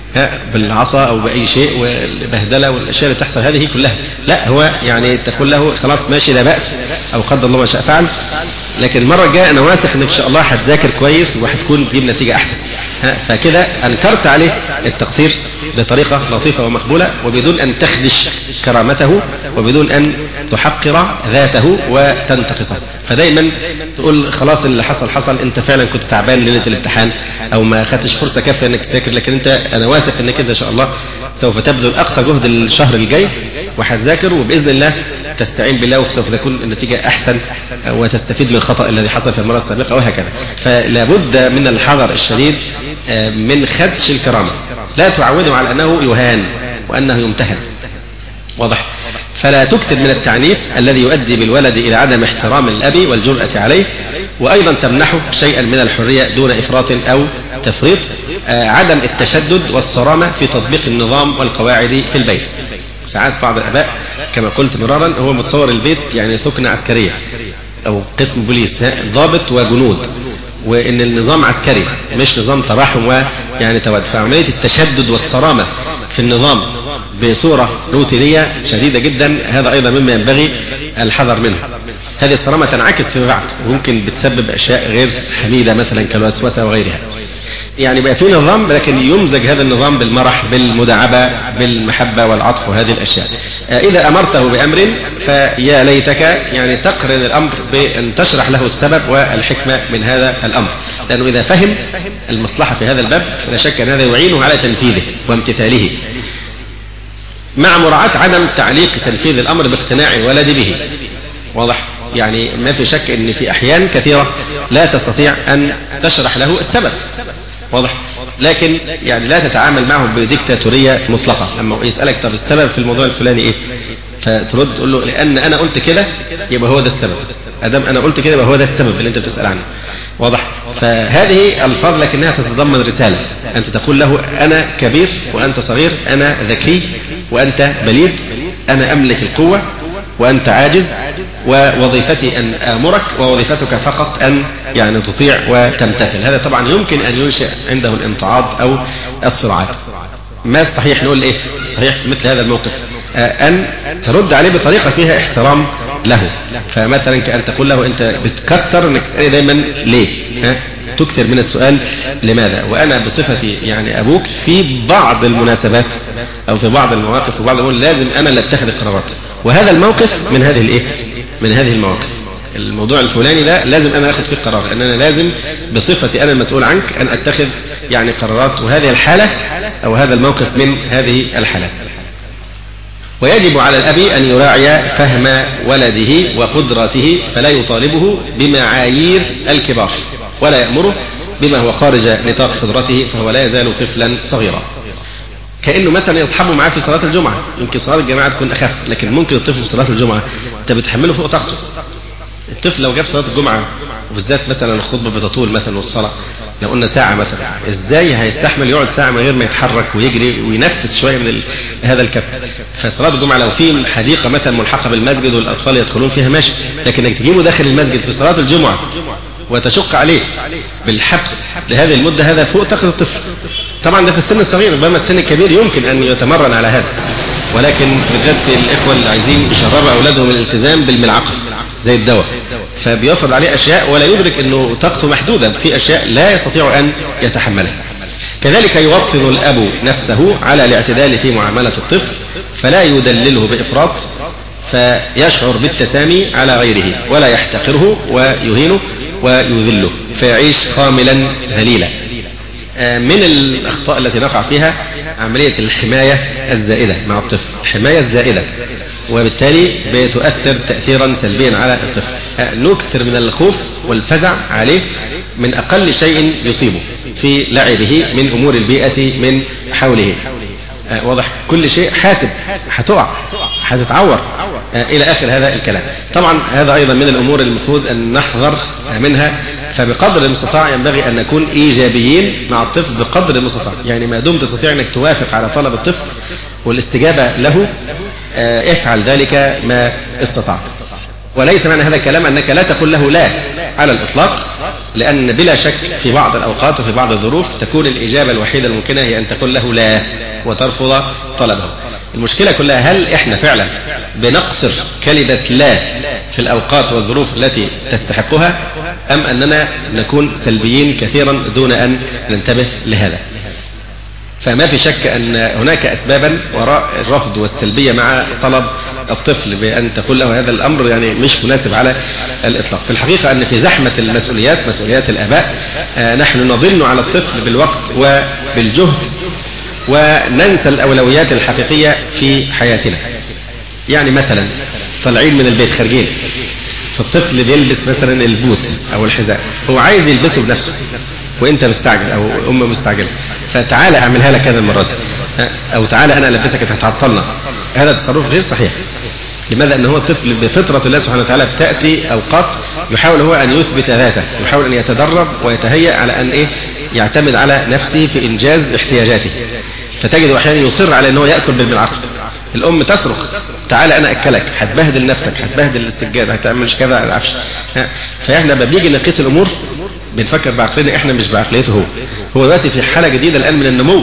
D: بالعصا أو بأي شيء، والبهدلة والأشياء اللي تحصل هذه كلها. لا، هو يعني تقول له خلاص ماشي لا بأس أو قدر الله ما شاء فعل، لكن المرة الجاية أنا واثق إن إن شاء الله هتذاكر كويس وهتكون تجيب نتيجة أحسن. فكده أنكرت عليه التقصير بطريقة لطيفة ومقبولة وبدون أن تخدش كرامته وبدون أن تحقر ذاته وتنتقصه. فدايما تقول خلاص اللي حصل حصل، أنت فعلا كنت تعبان ليلة الامتحان أو ما خدتش فرصة كافية أنك تذاكر، لكن أنت أنا واثق أنك إن شاء الله سوف تبذل أقصى جهد الشهر الجاي وهتذاكر، وبإذن الله تستعين بالله وسوف تكون النتيجة أحسن وتستفيد من الخطأ الذي حصل في المرة السابقة وهكذا. فلا بد من الحذر الشديد من خدش الكرامة، لا تعوده على أنه يهان وأنه يمتهن، واضح؟ فلا تكثر من التعنيف الذي يؤدي بالولد إلى عدم احترام الأب والجرأة عليه، وأيضا تمنحه شيئا من الحرية دون إفراط أو تفريط. عدم التشدد والصرامة في تطبيق النظام والقواعد في البيت. ساعات بعض الآباء كما قلت مرارا هو متصور البيت يعني ثكنة عسكرية أو قسم بوليس، ضابط وجنود، وإن النظام عسكري مش نظام تراحم ويعني تواد. فعملية التشدد والصرامة في النظام بصورة روتينية شديدة جدا، هذا أيضا مما ينبغي الحذر منه. هذه الصرامة تنعكس فيما بعد وممكن بتسبب أشياء غير حميدة مثلا كالوسوسة وغيرها. يعني بقى في نظام لكن يمزج هذا النظام بالمرح بالمداعبة بالمحبة والعطف وهذه الأشياء. إذا أمرته بأمر فيا ليتك يعني تقرن الأمر بأن تشرح له السبب والحكمة من هذا الأمر، لأنه إذا فهم المصلحة في هذا الباب فلا شك أن هذا يعينه على تنفيذه وامتثاله، مع مراعاة عدم تعليق تنفيذ الأمر باقتناع الولد به. واضح؟ يعني ما في شك أن في أحيان كثيرة لا تستطيع أن تشرح له السبب، واضح؟ لكن يعني لا تتعامل معه بديكتاتورية مطلقة. لما يسألك طب السبب في الموضوع الفلاني إيه؟ فترد تقول له لأن أنا قلت كده يبقى هو ده السبب، أدام أنا قلت كده يبقى هو ده السبب اللي أنت بتسأل عنه، واضح؟ فهذه ألفاظ لكنها تتضمن رسالة. أنت تقول له أنا كبير وأنت صغير، أنا ذكي وأنت بليد، أنا أملك القوة وأنت عاجز، ووظيفتي أن آمرك ووظيفتك فقط أن يعني تطيع وتمتثل. هذا طبعا يمكن أن ينشئ عنده الامتعاض أو الصراعات. ما الصحيح نقول إيه؟ الصحيح في مثل هذا الموقف أن ترد عليه بطريقة فيها احترام له. فمثلا كأن تقول له أنت بتكتر أنك تسألني دايما ليه؟ ها؟ تكثر من السؤال لماذا؟ وأنا بصفتي يعني أبوك في بعض المناسبات أو في بعض المواقف وبعض الأمور لازم أنا اللي أتخذ القرارات، وهذا الموقف من هذه الإيه؟ من هذه المواقف. الموضوع الفلاني ده لازم أنا أخذ فيه قرار، لأن أنا لازم بصفتي أنا المسؤول عنك أن أتخذ يعني قرارات، وهذه الحالة أو هذا الموقف من هذه الحالات. ويجب على الأب أن يراعي فهم ولده وقدراته، فلا يطالبه بمعايير الكبار ولا يأمره بما هو خارج نطاق قدرته، فهو لا يزال طفلا صغيرا. كأنه مثلا يصحبه معاه في صلاة الجمعة، يمكن صلاة الجماعة تكون أخف، لكن ممكن الطفل في صلاة الجمعة أنت بتحمله فوق طاقته. الطفل لو جاء في صلاة الجمعة وبالذات مثلا الخطبة بتطول مثلا والصلاة لو قلنا ساعة مثلا، ازاي هيستحمل يقعد ساعة من غير ما يتحرك ويجري وينفس شوية من هذا الكبت؟ فصلاة الجمعة لو في حديقة مثلا ملحقة بالمسجد والأطفال يدخلون فيها ماشي، لكن انك تجيبه داخل المسجد في صلاة الجمعة وتشق عليه بالحبس لهذه المدة، هذا فوق طاقة الطفل. طبعا ده في السن الصغير، ربما السن الكبير يمكن أن يتمرن على هذا، ولكن بالذات في الإخوة اللي عايزين يشربوا أولادهم الالتزام بالملعقة زي الدواء، فبيفرض عليه أشياء ولا يدرك أنه طاقته محدودة في أشياء لا يستطيع أن يتحملها. كذلك يوطن الأب نفسه على الاعتدال في معاملة الطفل، فلا يدلله بإفراط فيشعر بالتسامي على غيره، ولا يحتقره ويهينه ويذله فيعيش خاملا ذليلا. من الأخطاء التي نقع فيها عملية الحماية الزائدة مع الطفل، الحماية الزائدة، وبالتالي بتؤثر تأثيرا سلبيا على الطفل. نكثر من الخوف والفزع عليه من أقل شيء يصيبه في لعبه من أمور البيئة من حوله. واضح؟ كل شيء حاسب، هتقع، هتتعور، إلى آخر هذا الكلام. طبعا هذا أيضا من الأمور المفروض أن نحذر منها، فبقدر المستطاع ينبغي أن نكون إيجابيين مع الطفل بقدر المستطاع. يعني ما دمت تستطيع أنك توافق على طلب الطفل والاستجابة له، افعل ذلك ما استطعت. وليس معنى هذا الكلام أنك لا تقول له لا على الإطلاق، لأن بلا شك في بعض الأوقات وفي بعض الظروف تكون الإجابة الوحيدة الممكنة هي أن تقول له لا وترفض طلبه. المشكلة كلها هل إحنا فعلا بنقصر كلمة لا في الأوقات والظروف التي تستحقها، أم أننا نكون سلبيين كثيرا دون أن ننتبه لهذا؟ فما في شك أن هناك أسبابا وراء الرفض والسلبية مع طلب الطفل بأن تقول له هذا الأمر يعني مش مناسب على الإطلاق. في الحقيقة أن في زحمة المسؤوليات، مسؤوليات الآباء، نحن نضن على الطفل بالوقت وبالجهد وننسى الأولويات الحقيقية في حياتنا. يعني مثلا طالعين من البيت خارجين، فالطفل بيلبس مثلا البوت أو الحذاء، هو عايز يلبسه بنفسه وانت مستعجل او ام مستعجله، فتعالى اعملها لك هذا المره دي، او تعالى انا البسك انت هتعطلنا. هذا تصرف غير صحيح. لماذا؟ ان هو الطفل بفطره الله سبحانه وتعالى بتاتي اوقات يحاول هو ان يثبت ذاته، يحاول ان يتدرب ويتهيأ على ان ايه يعتمد على نفسه في انجاز احتياجاته، فتجد احيانا يصر على انه ياكل بالملعقه. الام تصرخ تعالى انا اكلك، هتبهدل نفسك، هتبهدل السجاده، هتعملش كذا على العفش. فاحنا لما بنيجي نقيس الامور بنفكر بعقلنا احنا مش بعقليته هو. هو دلوقتي في حاله جديده الان من النمو،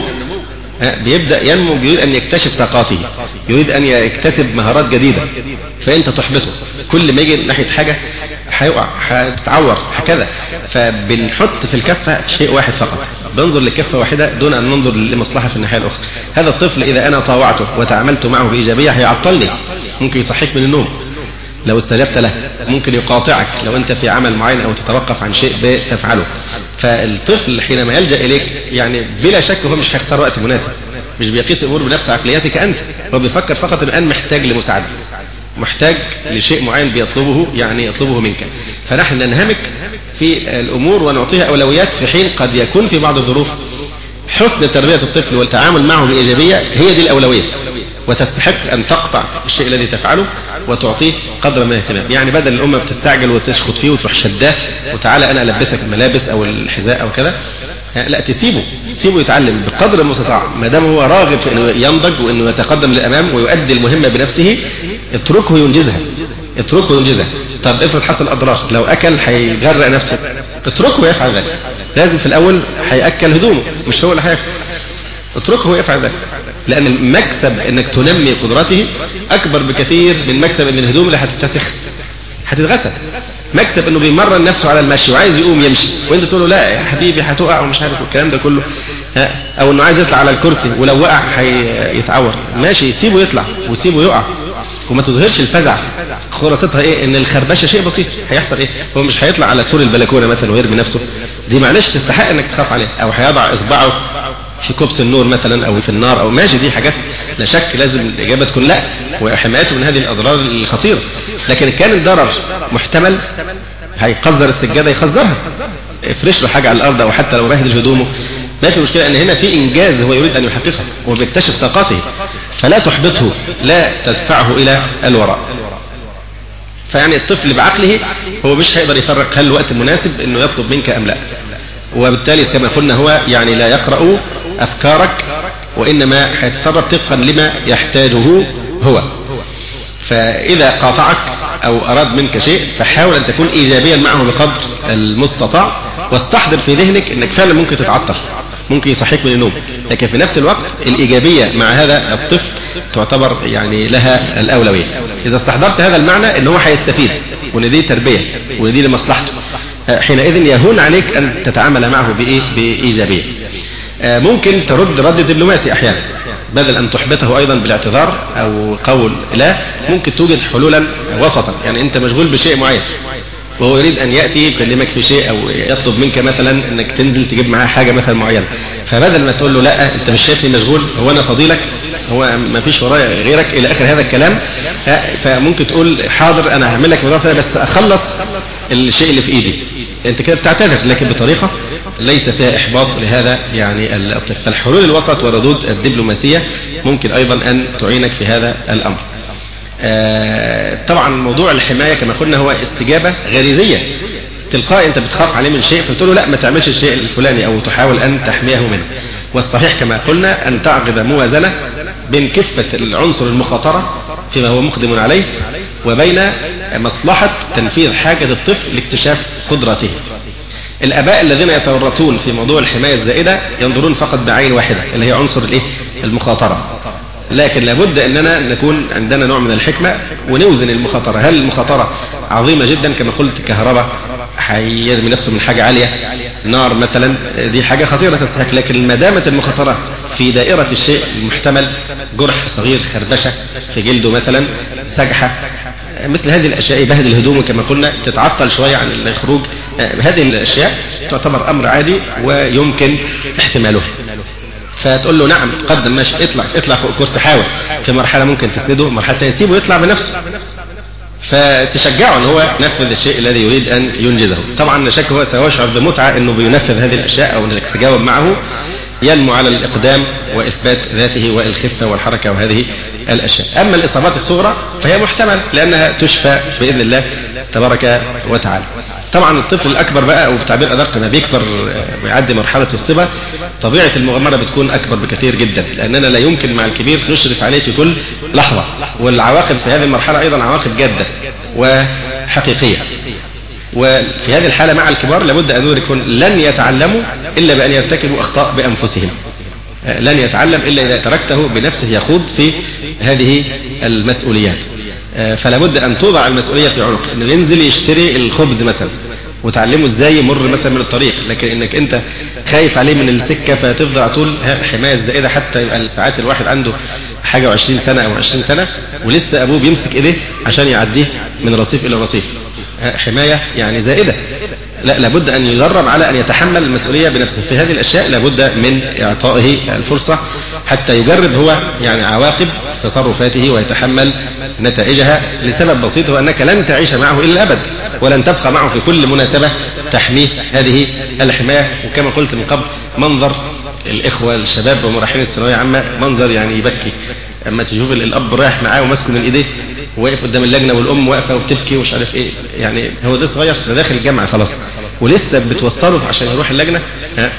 D: بيبدا ينمو، يريد ان يكتشف طاقاته، يريد ان يكتسب مهارات جديده، فانت تحبطه. كل ما يجي ناحيه حاجه هيقع، هتتعور، هكذا. فبنحط في الكفه شيء واحد فقط، بننظر لكفه واحده دون ان ننظر لمصلحه في الناحيه الاخرى. هذا الطفل اذا انا طاوعته وتعاملت معه بايجابيه هيعطلني، ممكن يصحيك من النوم لو استجبت له، ممكن يقاطعك لو أنت في عمل معين أو تتوقف عن شيء بتفعله. فالطفل حينما يلجأ إليك يعني بلا شك هو مش هيختار وقت مناسب، مش بيقيس الأمور بنفس عقلياتك أنت، هو بيفكر فقط الآن محتاج لمساعدة، محتاج لشيء معين بيطلبه، يعني يطلبه منك. فنحن ننهمك في الأمور ونعطيها أولويات، في حين قد يكون في بعض الظروف حسن تربية الطفل والتعامل معه بإيجابية هي دي الأولوية، وتستحق أن تقطع الشيء الذي تفعله وتعطيه قدر من الاهتمام. يعني بدل الأمة بتستعجل وتشخط فيه وتروح شداه وتعالى أنا ألبسك الملابس أو الحذاء أو كذا، لا، تسيبه تسيبه يتعلم بقدر المستطاع، ما دام هو راغب في أنه ينضج وأنه يتقدم للأمام ويؤدي المهمة بنفسه، اتركه ينجزها، اتركه ينجزها. طب افرض حصل أضرار، لو أكل هيغرق نفسه، اتركه يفعل ذلك. لازم في الأول هيأكل هدومه، مش هو اللي هيأكل، اتركه يفعل ذلك، لأن المكسب أنك تنمي قدراته أكبر بكثير من مكسب أن الهدوم اللي هتتسخ هتتغسل. مكسب أنه بيمرن نفسه على المشي وعايز يقوم يمشي، وأنت تقول له لا يا حبيبي هتقع ومش عارف الكلام ده كله، أو أنه عايز يطلع على الكرسي ولو وقع هيتعور، ماشي سيبه يطلع وسيبه يقع، وما تظهرش الفزع. خلاصتها ايه؟ ان الخربشه شيء بسيط هيحصل ايه؟ هو مش هيطلع على سور البلكونه مثلا ويرمي نفسه، دي معلش تستحق انك تخاف عليه، او هيضع اصبعه في كوبس النور مثلا او في النار او ماشي، دي حاجات لا شك لازم الاجابه تكون لا، وحمايته من هذه الاضرار الخطيره. لكن كان الضرر محتمل هيقذر السجاده يخزرها، افرش له حاجه على الارض او حتى لو بهدل هدومه ما في مشكله، ان هنا في انجاز هو يريد ان يحققه وبيكتشف طاقته، فلا تحبطه، لا تدفعه الى الوراء. فيعني الطفل بعقله هو مش هيقدر يفرق هل الوقت مناسب انه يطلب منك ام لا، وبالتالي كما قلنا هو يعني لا يقرأ افكارك، وانما هيتصرف طبقا لما يحتاجه هو. فاذا قاطعك او اراد منك شيء فحاول ان تكون ايجابيا معه بقدر المستطاع، واستحضر في ذهنك انك فعلا ممكن تتعطل، ممكن يصحيك من النوم، لكن في نفس الوقت الإيجابية مع هذا الطفل تعتبر يعني لها الأولوية. إذا استحضرت هذا المعنى أنه هيستفيد وأن دي تربية وأن دي لمصلحته، حينئذ يهون عليك أن تتعامل معه بإيه؟ بإيجابية. ممكن ترد رد دبلوماسي أحيانا، بدل أن تحبطه أيضا بالاعتذار أو قول لا، ممكن توجد حلولا وسطا. يعني أنت مشغول بشيء معين وهو يريد أن يأتي يكلمك في شيء أو يطلب منك مثلا أنك تنزل تجيب معاه حاجة مثلا معينة، فبدل ما تقول له لا أنت مش شايفني مشغول، هو أنا فضيلك، هو ما فيش ورايا غيرك إلى آخر هذا الكلام، فممكن تقول حاضر أنا هعمل لك مضافة بس أخلص الشيء اللي في إيدي. أنت كده بتعتذر لكن بطريقة ليس فيها إحباط لهذا يعني الطفل. فالحلول الوسط والردود الدبلوماسية ممكن أيضا أن تعينك في هذا الأمر. آه طبعا موضوع الحماية كما قلنا هو استجابة غريزية تلقائي، انت بتخاف عليه من شيء فتقول له لا ما تعملش الشيء الفلاني او تحاول ان تحميه منه. والصحيح كما قلنا ان تعقد موازنة بين كفة العنصر المخاطرة فيما هو مقدم عليه وبين مصلحة تنفيذ حاجة الطفل لاكتشاف قدراته. الاباء الذين يتورطون في موضوع الحماية الزائدة ينظرون فقط بعين واحدة اللي هي عنصر الايه؟ المخاطرة، لكن لابد أننا نكون عندنا نوع من الحكمة ونوزن المخاطرة. هل المخاطرة عظيمة جدا كما قلت كهرباء هيرمي نفسه من حاجة عالية، نار مثلا، دي حاجة خطيرة تستحق، لكن ما دامت المخاطرة في دائرة الشيء المحتمل، جرح صغير، خربشة في جلده مثلا، سجحة، مثل هذه الأشياء، يبهدل هدومه كما قلنا، تتعطل شوية عن الخروج، هذه الأشياء تعتبر أمر عادي ويمكن احتمالها. فتقول له نعم قدم ماشي، اطلع اطلع فوق الكرسي، حاول في مرحلة ممكن تسنده، مرحلة تانية تسيبه يطلع بنفسه، فتشجعه ان هو ينفذ الشيء الذي يريد ان ينجزه. طبعا لا شك هو سيشعر بمتعة انه بينفذ هذه الاشياء او انك تجاوب معه، ينمو على الاقدام واثبات ذاته والخفة والحركة وهذه الاشياء. اما الاصابات الصغرى فهي محتمل لانها تشفى باذن الله تبارك وتعالى. طبعا الطفل الأكبر بقى وبتعبير أدق ما بيكبر ويعدي مرحلة الصبا، طبيعة المغامرة بتكون أكبر بكثير جدا، لأننا لا يمكن مع الكبير نشرف عليه في كل لحظة، والعواقب في هذه المرحلة أيضا عواقب جادة وحقيقية. وفي هذه الحالة مع الكبار لابد أن ندركون لن يتعلموا إلا بأن يرتكبوا أخطاء بأنفسهم، لن يتعلم إلا إذا تركته بنفسه يخوض في هذه المسؤوليات. فلا بد أن توضع المسؤولية في عنق، إنه ينزل يشتري الخبز مثلا وتعلمه إزاي يمر مثلا من الطريق، لكن إنك أنت خايف عليه من السكة فتفضل على طول حماية الزائدة حتى يبقى ساعات الواحد عنده حاجة وعشرين سنة أو عشرين سنة ولسه أبوه بيمسك إيديه عشان يعديه من رصيف إلى رصيف، حماية يعني زائدة. لا لابد أن يدرب على أن يتحمل المسؤولية بنفسه. في هذه الأشياء لابد من إعطائه الفرصة حتى يجرب هو يعني عواقب تصرفاته ويتحمل نتائجها، لسبب بسيط هو أنك لن تعيش معه إلى الأبد ولن تبقى معه في كل مناسبة تحميه هذه الحماية. وكما قلت من قبل منظر الإخوة الشباب ومراحلين الثانوية عامة منظر يعني يبكي، أما تشوف الأب رايح معاه وماسكه من إيديه واقف قدام اللجنة والأم واقفة وبتبكي ومش عارف إيه، يعني هو ده صغير، ده داخل الجامعة خلاص ولسه بتوصله عشان يروح اللجنة. ها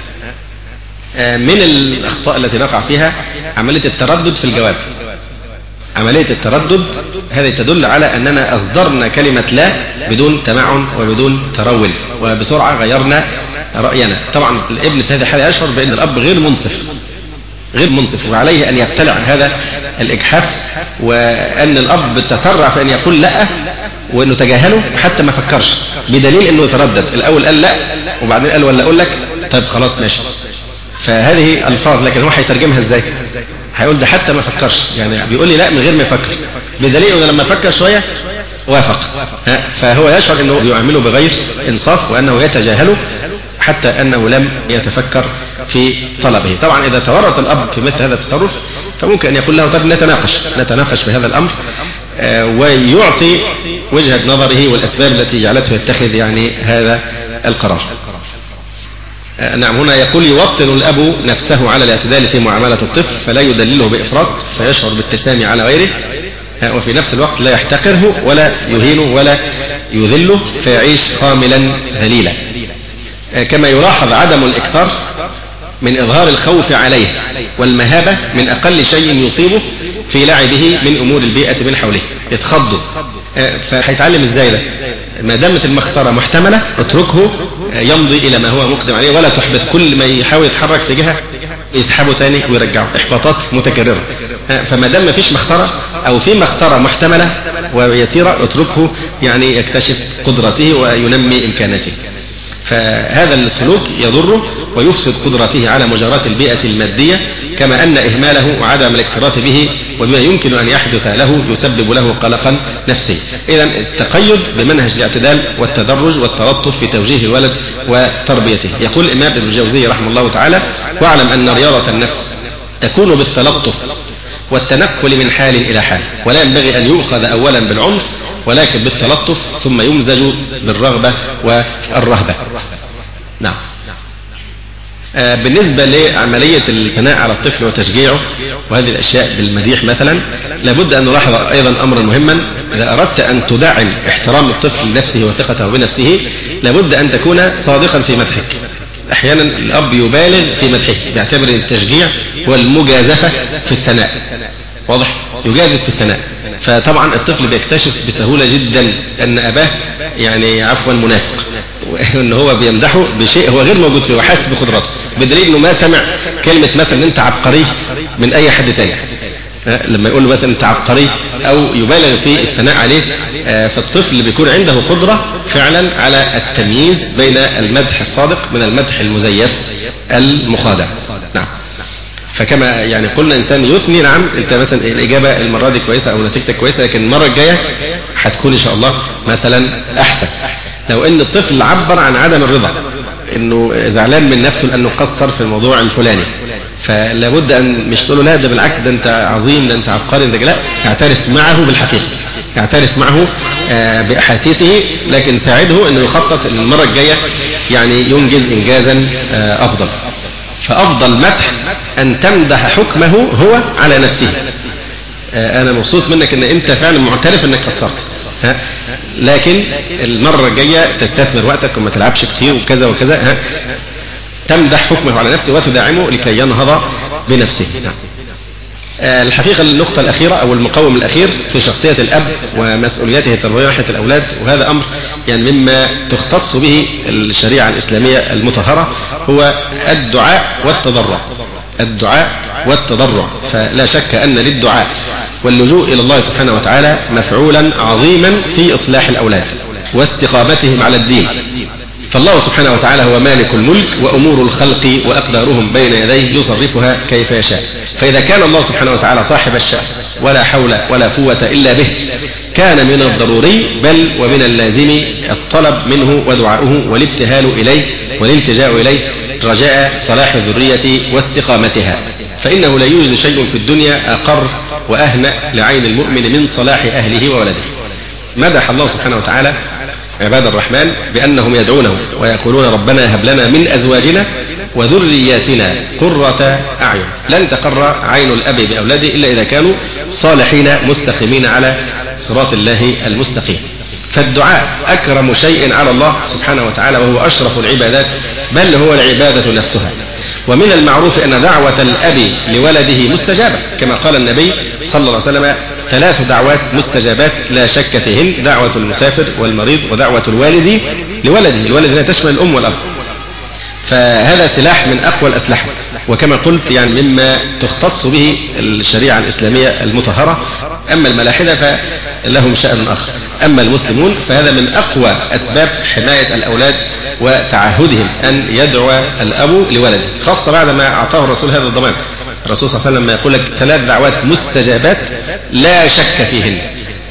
D: من الأخطاء التي نقع فيها عملية التردد في الجواب. عملية التردد هذه تدل على أننا أصدرنا كلمة لا بدون تمعن وبدون ترول، وبسرعة غيرنا رأينا. طبعا الابن في هذه الحالة يشعر بأن الأب غير منصف غير منصف وعليه أن يبتلع هذا الإجحاف، وأن الأب تسرع في أن يقول لا وأنه تجاهله حتى ما فكرش، بدليل أنه يتردد، الأول قال لا وبعدين قال ولا أقول لك، طيب خلاص ماشي. فهذه الفاظ، لكن هو هيترجمها إزاي؟ هيقول ده حتى ما فكرش، يعني بيقول لي لا من غير ما يفكر، بدليل انه لما فكر شويه وافق. فهو يشعر انه يعامله بغير انصاف وانه يتجاهله حتى انه لم يتفكر في طلبه. طبعا اذا تورط الاب في مثل هذا التصرف فممكن ان يقول له طب نتناقش نتناقش في هذا الامر، ويعطي وجهة نظره والاسباب التي جعلته يتخذ يعني هذا القرار. نعم، هنا يقول يوطن الأب نفسه على الاعتدال في معاملة الطفل فلا يدلله بإفراط فيشعر بالتسامي على غيره، وفي نفس الوقت لا يحتقره ولا يهينه ولا يذله فيعيش خاملا ذليلا. كما يلاحظ عدم الإكثار من إظهار الخوف عليه والمهابة من أقل شيء يصيبه في لعبه من أمور البيئة من حوله، يتخضوا. فهيتعلم إزاي ده؟ ما دامت المخطرة محتملة اتركه يمضي إلى ما هو مقدم عليه، ولا تحبط. كل ما يحاول يتحرك في جهة يسحبه تاني ويرجعه، إحباطات متكررة. فما دام ما فيش مخطرة أو في مخطرة محتملة ويسيرة اتركه يعني يكتشف قدرته وينمي إمكاناته. فهذا السلوك يضره ويفسد قدرته على مجاراة البيئة المادية، كما أن إهماله وعدم الاكتراث به وبما يمكن أن يحدث له يسبب له قلقا نفسي. إذن التقيد بمنهج الاعتدال والتدرج والتلطف في توجيه الولد وتربيته. يقول الإمام ابن الجوزي رحمه الله تعالى: واعلم أن رياضة النفس تكون بالتلطف والتنقل من حال إلى حال، ولا ينبغي أن يؤخذ أولا بالعنف ولكن بالتلطف ثم يمزج بالرغبة والرهبة. نعم. بالنسبة لعملية الثناء على الطفل وتشجيعه وهذه الأشياء بالمديح مثلا، لابد أن نلاحظ أيضا أمرا مهما. إذا أردت أن تدعم احترام الطفل لنفسه وثقته بنفسه لابد أن تكون صادقا في مدحك. أحيانا الأب يبالغ في مدحه، بيعتبر التشجيع والمجازفة في الثناء، واضح؟ يجازف في الثناء. فطبعا الطفل بيكتشف بسهولة جدا أن أباه يعني عفوا منافق، وأن هو بيمدحه بشيء هو غير موجود فيه وحاسس بقدراته، بدليل أنه ما سمع كلمة مثلا أنت عبقري من أي حد تاني. لما يقول له مثلا أنت عبقري أو يبالغ في الثناء عليه، فالطفل بيكون عنده قدرة فعلا على التمييز بين المدح الصادق من المدح المزيف المخادع. نعم. فكما يعني قلنا إنسان يثني، نعم أنت مثلا الإجابة المرة دي كويسة أو نتيجتك كويسة، لكن المرة الجاية هتكون إن شاء الله مثلا أحسن. لو أن الطفل عبر عن عدم الرضا، إنه زعلان من نفسه لأنه قصر في الموضوع الفلاني، فلا بد أن مش تقول له لا ده بالعكس ده أنت عظيم ده أنت عبقري ده، لا، يعترف معه بالحقيقة، يعترف معه بأحاسيسه، لكن ساعده أنه يخطط المرة الجاية يعني ينجز إنجازا أفضل. فأفضل مدح أن تمدح حكمه هو على نفسه. أنا مبسوط منك أن أنت فعلا معترف أنك قصرت، ها؟ لكن المرة الجاية تستثمر وقتك وما تلعبش كتير وكذا وكذا، ها؟ تمدح حكمه على نفسه وتدعمه لكي ينهض بنفسه. الحقيقة النقطة الأخيرة أو المقوم الأخير في شخصية الأب ومسؤوليته التربوية ناحية الأولاد، وهذا أمر يعني مما تختص به الشريعة الإسلامية المطهرة، هو الدعاء والتضرع. الدعاء والتضرع، فلا شك أن للدعاء واللجوء إلى الله سبحانه وتعالى مفعولا عظيما في إصلاح الأولاد واستقامتهم على الدين. فالله سبحانه وتعالى هو مالك الملك، وأمور الخلق وأقدارهم بين يديه يصرفها كيف يشاء. فإذا كان الله سبحانه وتعالى صاحب الشأن ولا حول ولا قوة إلا به، كان من الضروري بل ومن اللازم الطلب منه ودعاؤه والابتهال إليه والالتجاء إليه رجاء صلاح الذرية واستقامتها، فإنه لا يوجد شيء في الدنيا أقر وأهنأ لعين المؤمن من صلاح أهله وولده. مدح الله سبحانه وتعالى عباد الرحمن بأنهم يدعونه ويقولون ربنا هب لنا من أزواجنا وذرياتنا قرة أعين. لن تقر عين الأب بأولاده إلا إذا كانوا صالحين مستقيمين على صراط الله المستقيم. فالدعاء أكرم شيء على الله سبحانه وتعالى، وهو أشرف العبادات، بل هو العبادة نفسها. ومن المعروف أن دعوة الأب لولده مستجابة، كما قال النبي صلى الله عليه وسلم: ثلاث دعوات مستجابات لا شك فيهن، دعوة المسافر والمريض ودعوة الوالد لولده. الولد لا تشمل الأم والأب، فهذا سلاح من أقوى الأسلحة، وكما قلت يعني مما تختص به الشريعة الإسلامية المطهرة. أما الملاحدة فلهم شأن آخر، أما المسلمون فهذا من أقوى أسباب حماية الأولاد وتعهدهم أن يدعو الأب لولده، خاصة بعد ما أعطاه الرسول هذا الضمان. الرسول صلى الله عليه وسلم يقول لك ثلاث دعوات مستجابات لا شك فيهن،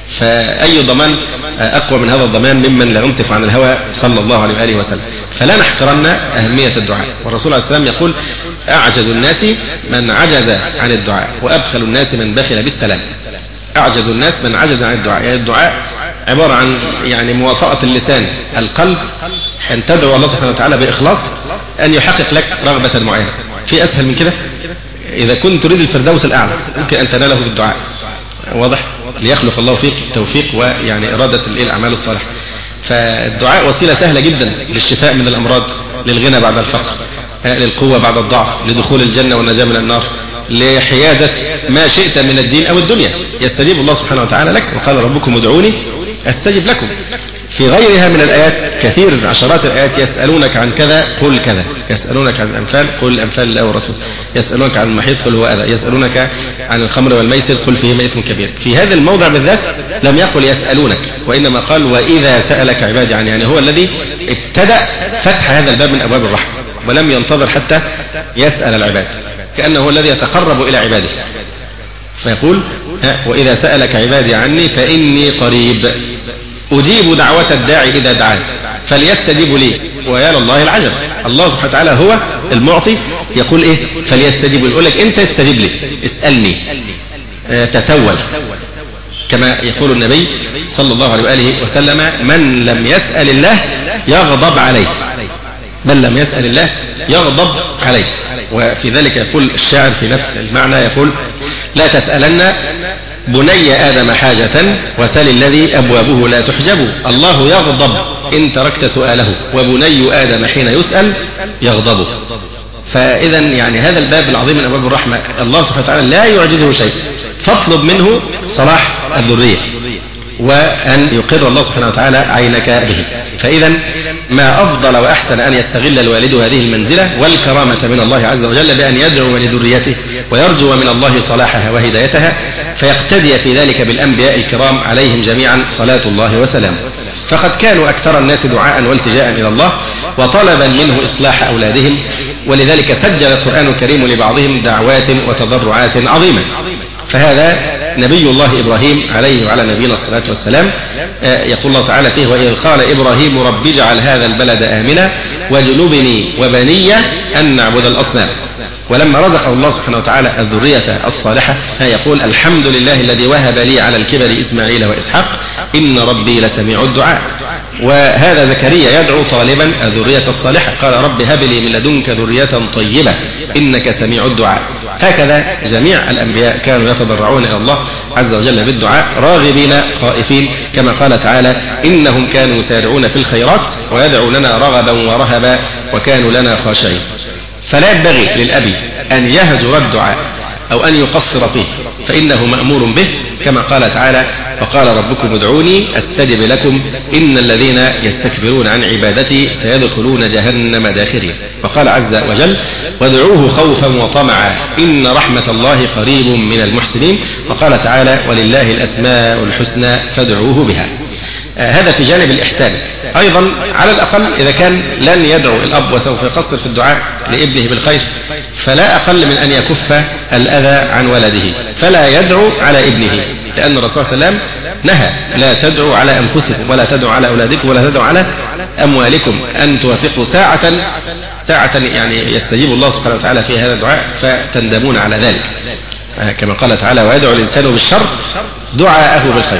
D: فأي ضمان أقوى من هذا الضمان ممن لا ينطق عن الهوى صلى الله عليه وآله وسلم. فلا نحقرن أهمية الدعاء. والرسول عليه السلام يقول أعجز الناس من عجز عن الدعاء وأبخل الناس من بخل بالسلام. أعجز الناس من عجز عن الدعاء، يعني الدعاء عبارة عن يعني مواطأة اللسان القلب، أن تدعو الله سبحانه وتعالى بإخلاص أن يحقق لك رغبة معينة. في أسهل من كده؟ إذا كنت تريد الفردوس الأعلى ممكن أن تناله بالدعاء، واضح؟ ليخلق الله فيك التوفيق ويعني إرادة الأعمال الصالحة. فالدعاء وسيلة سهلة جدا للشفاء من الأمراض، للغنى بعد الفقر، للقوة بعد الضعف، لدخول الجنة والنجاة من النار، لحيازة ما شئت من الدين أو الدنيا. يستجيب الله سبحانه وتعالى لك، وقال ربكم ادعوني أستجب لكم. في غيرها من الآيات كثير من عشرات الآيات، يسألونك عن كذا قل كذا، يسألونك عن الأنفال قل الأنفال لله والرسول، يسألونك عن المحيط قل هو أذى، يسألونك عن الخمر والميسر قل فيهما إثم كبير. في هذا الموضع بالذات لم يقل يسألونك، وإنما قال وإذا سألك عبادي عني، يعني هو الذي ابتدأ فتح هذا الباب من أبواب الرحمة، ولم ينتظر حتى يسأل العباد، كأنه هو الذي يتقرب إلى عباده. فيقول وإذا سألك عبادي عني فإني قريب أجيب دعوة الداعي إذا دعاني فليستجيبوا لي. ويا لله العجب، الله سبحانه وتعالى هو المعطي، يقول إيه فليستجيبوا لي، يقول لك أنت استجيب لي، اسألني، تسول، كما يقول النبي صلى الله عليه وآله وسلم من لم يسأل الله يغضب عليه، من لم يسأل الله يغضب عليه. وفي ذلك يقول الشاعر في نفس المعنى، يقول لا تسألن بني آدم حاجة وسل الذي أبوابه لا تحجب، الله يغضب إن تركت سؤاله وبني آدم حين يسأل يغضب. فإذا يعني هذا الباب العظيم من أبواب الرحمة الله سبحانه وتعالى لا يعجزه شيء، فاطلب منه صلاح الذرية وأن يقر الله سبحانه وتعالى عينك به. فإذا ما أفضل وأحسن أن يستغل الوالد هذه المنزلة والكرامة من الله عز وجل بأن يدعو لذريته ويرجو من الله صلاحها وهدايتها، فيقتدي في ذلك بالأنبياء الكرام عليهم جميعا صلاة الله وسلامه. فقد كانوا أكثر الناس دعاء والتجاء إلى الله وطلبا منه إصلاح أولادهم، ولذلك سجل القرآن الكريم لبعضهم دعوات وتضرعات عظيمة. فهذا نبي الله إبراهيم عليه وعلى نبينا الصلاة والسلام، يقول الله تعالى فيه وإذ قال إبراهيم رب اجعل هذا البلد آمنا واجنبني وبني أن نعبد الأصنام. ولما رزقه الله سبحانه وتعالى الذرية الصالحة يقول الحمد لله الذي وهب لي على الكبر إسماعيل وإسحاق إن ربي لسميع الدعاء. وهذا زكريا يدعو طالبا الذرية الصالحة، قال رب هب لي من لدنك ذرية طيبة إنك سميع الدعاء. هكذا جميع الأنبياء كانوا يتضرعون إلى الله عز وجل بالدعاء راغبين خائفين، كما قال تعالى إنهم كانوا يسارعون في الخيرات ويدعوننا رغبا ورهبا وكانوا لنا خاشعين. فلا ينبغي للأب أن يهجر الدعاء أو أن يقصر فيه، فإنه مأمور به، كما قال تعالى وقال ربكم ادعوني أستجب لكم إن الذين يستكبرون عن عبادتي سيدخلون جهنم داخرين. وقال عز وجل وادعوه خوفا وطمعا إن رحمة الله قريب من المحسنين. وقال تعالى ولله الأسماء الحسنى فادعوه بها. هذا في جانب الإحسان. أيضا على الأقل إذا كان لن يدعو الأب وسوف يقصر في الدعاء لابنه بالخير، فلا أقل من أن يكف الأذى عن ولده، فلا يدعو على ابنه، لأن الرسول صلى الله عليه وسلم نهى لا تدعوا على أنفسكم ولا تدعوا على أولادكم ولا تدعوا على أموالكم، أن توافقوا ساعة ساعة يعني يستجيب الله سبحانه وتعالى في هذا الدعاء فتندمون على ذلك، كما قال تعالى ويدعو الإنسان بالشر دعاءه بالخير.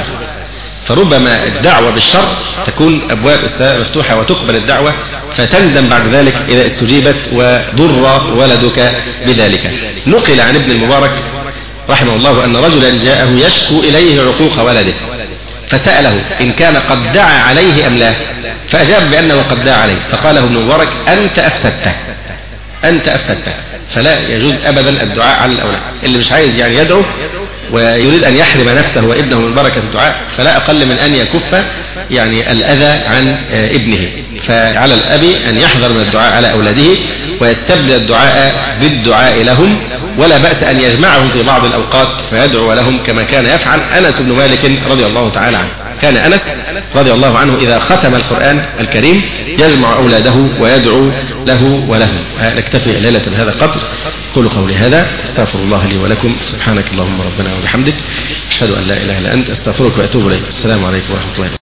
D: فربما الدعوة بالشر تكون أبواب السماء مفتوحة وتقبل الدعوة فتندم بعد ذلك إذا استجيبت وضر ولدك بذلك. نقل عن ابن المبارك رحمه الله أن رجلا جاءه يشكو إليه عقوق ولده فسأله إن كان قد دعا عليه أم لا، فأجاب بأنه قد دعا عليه، فقال له ابن المبارك أنت أفسدته أنت أفسدته. فلا يجوز أبدا الدعاء على الأولاد. اللي مش عايز يعني يدعو ويريد أن يحرم نفسه وابنه من بركة الدعاء فلا أقل من أن يكف يعني الأذى عن ابنه. فعلى الأب أن يحذر من الدعاء على أولاده ويستبدل الدعاء بالدعاء لهم، ولا بأس أن يجمعهم في بعض الأوقات فيدعو لهم كما كان يفعل أنس بن مالك رضي الله تعالى عنه. كان أنس رضي الله عنه إذا ختم القرآن الكريم يجمع أولاده ويدعو له ولهم. نكتفي الليلة بهذا القدر. أقول قولي هذا، استغفر الله لي ولكم. سبحانك اللهم ربنا وبحمدك، أشهد أن لا إله إلا أنت، أستغفرك وأتوب إليك. السلام عليكم ورحمة الله.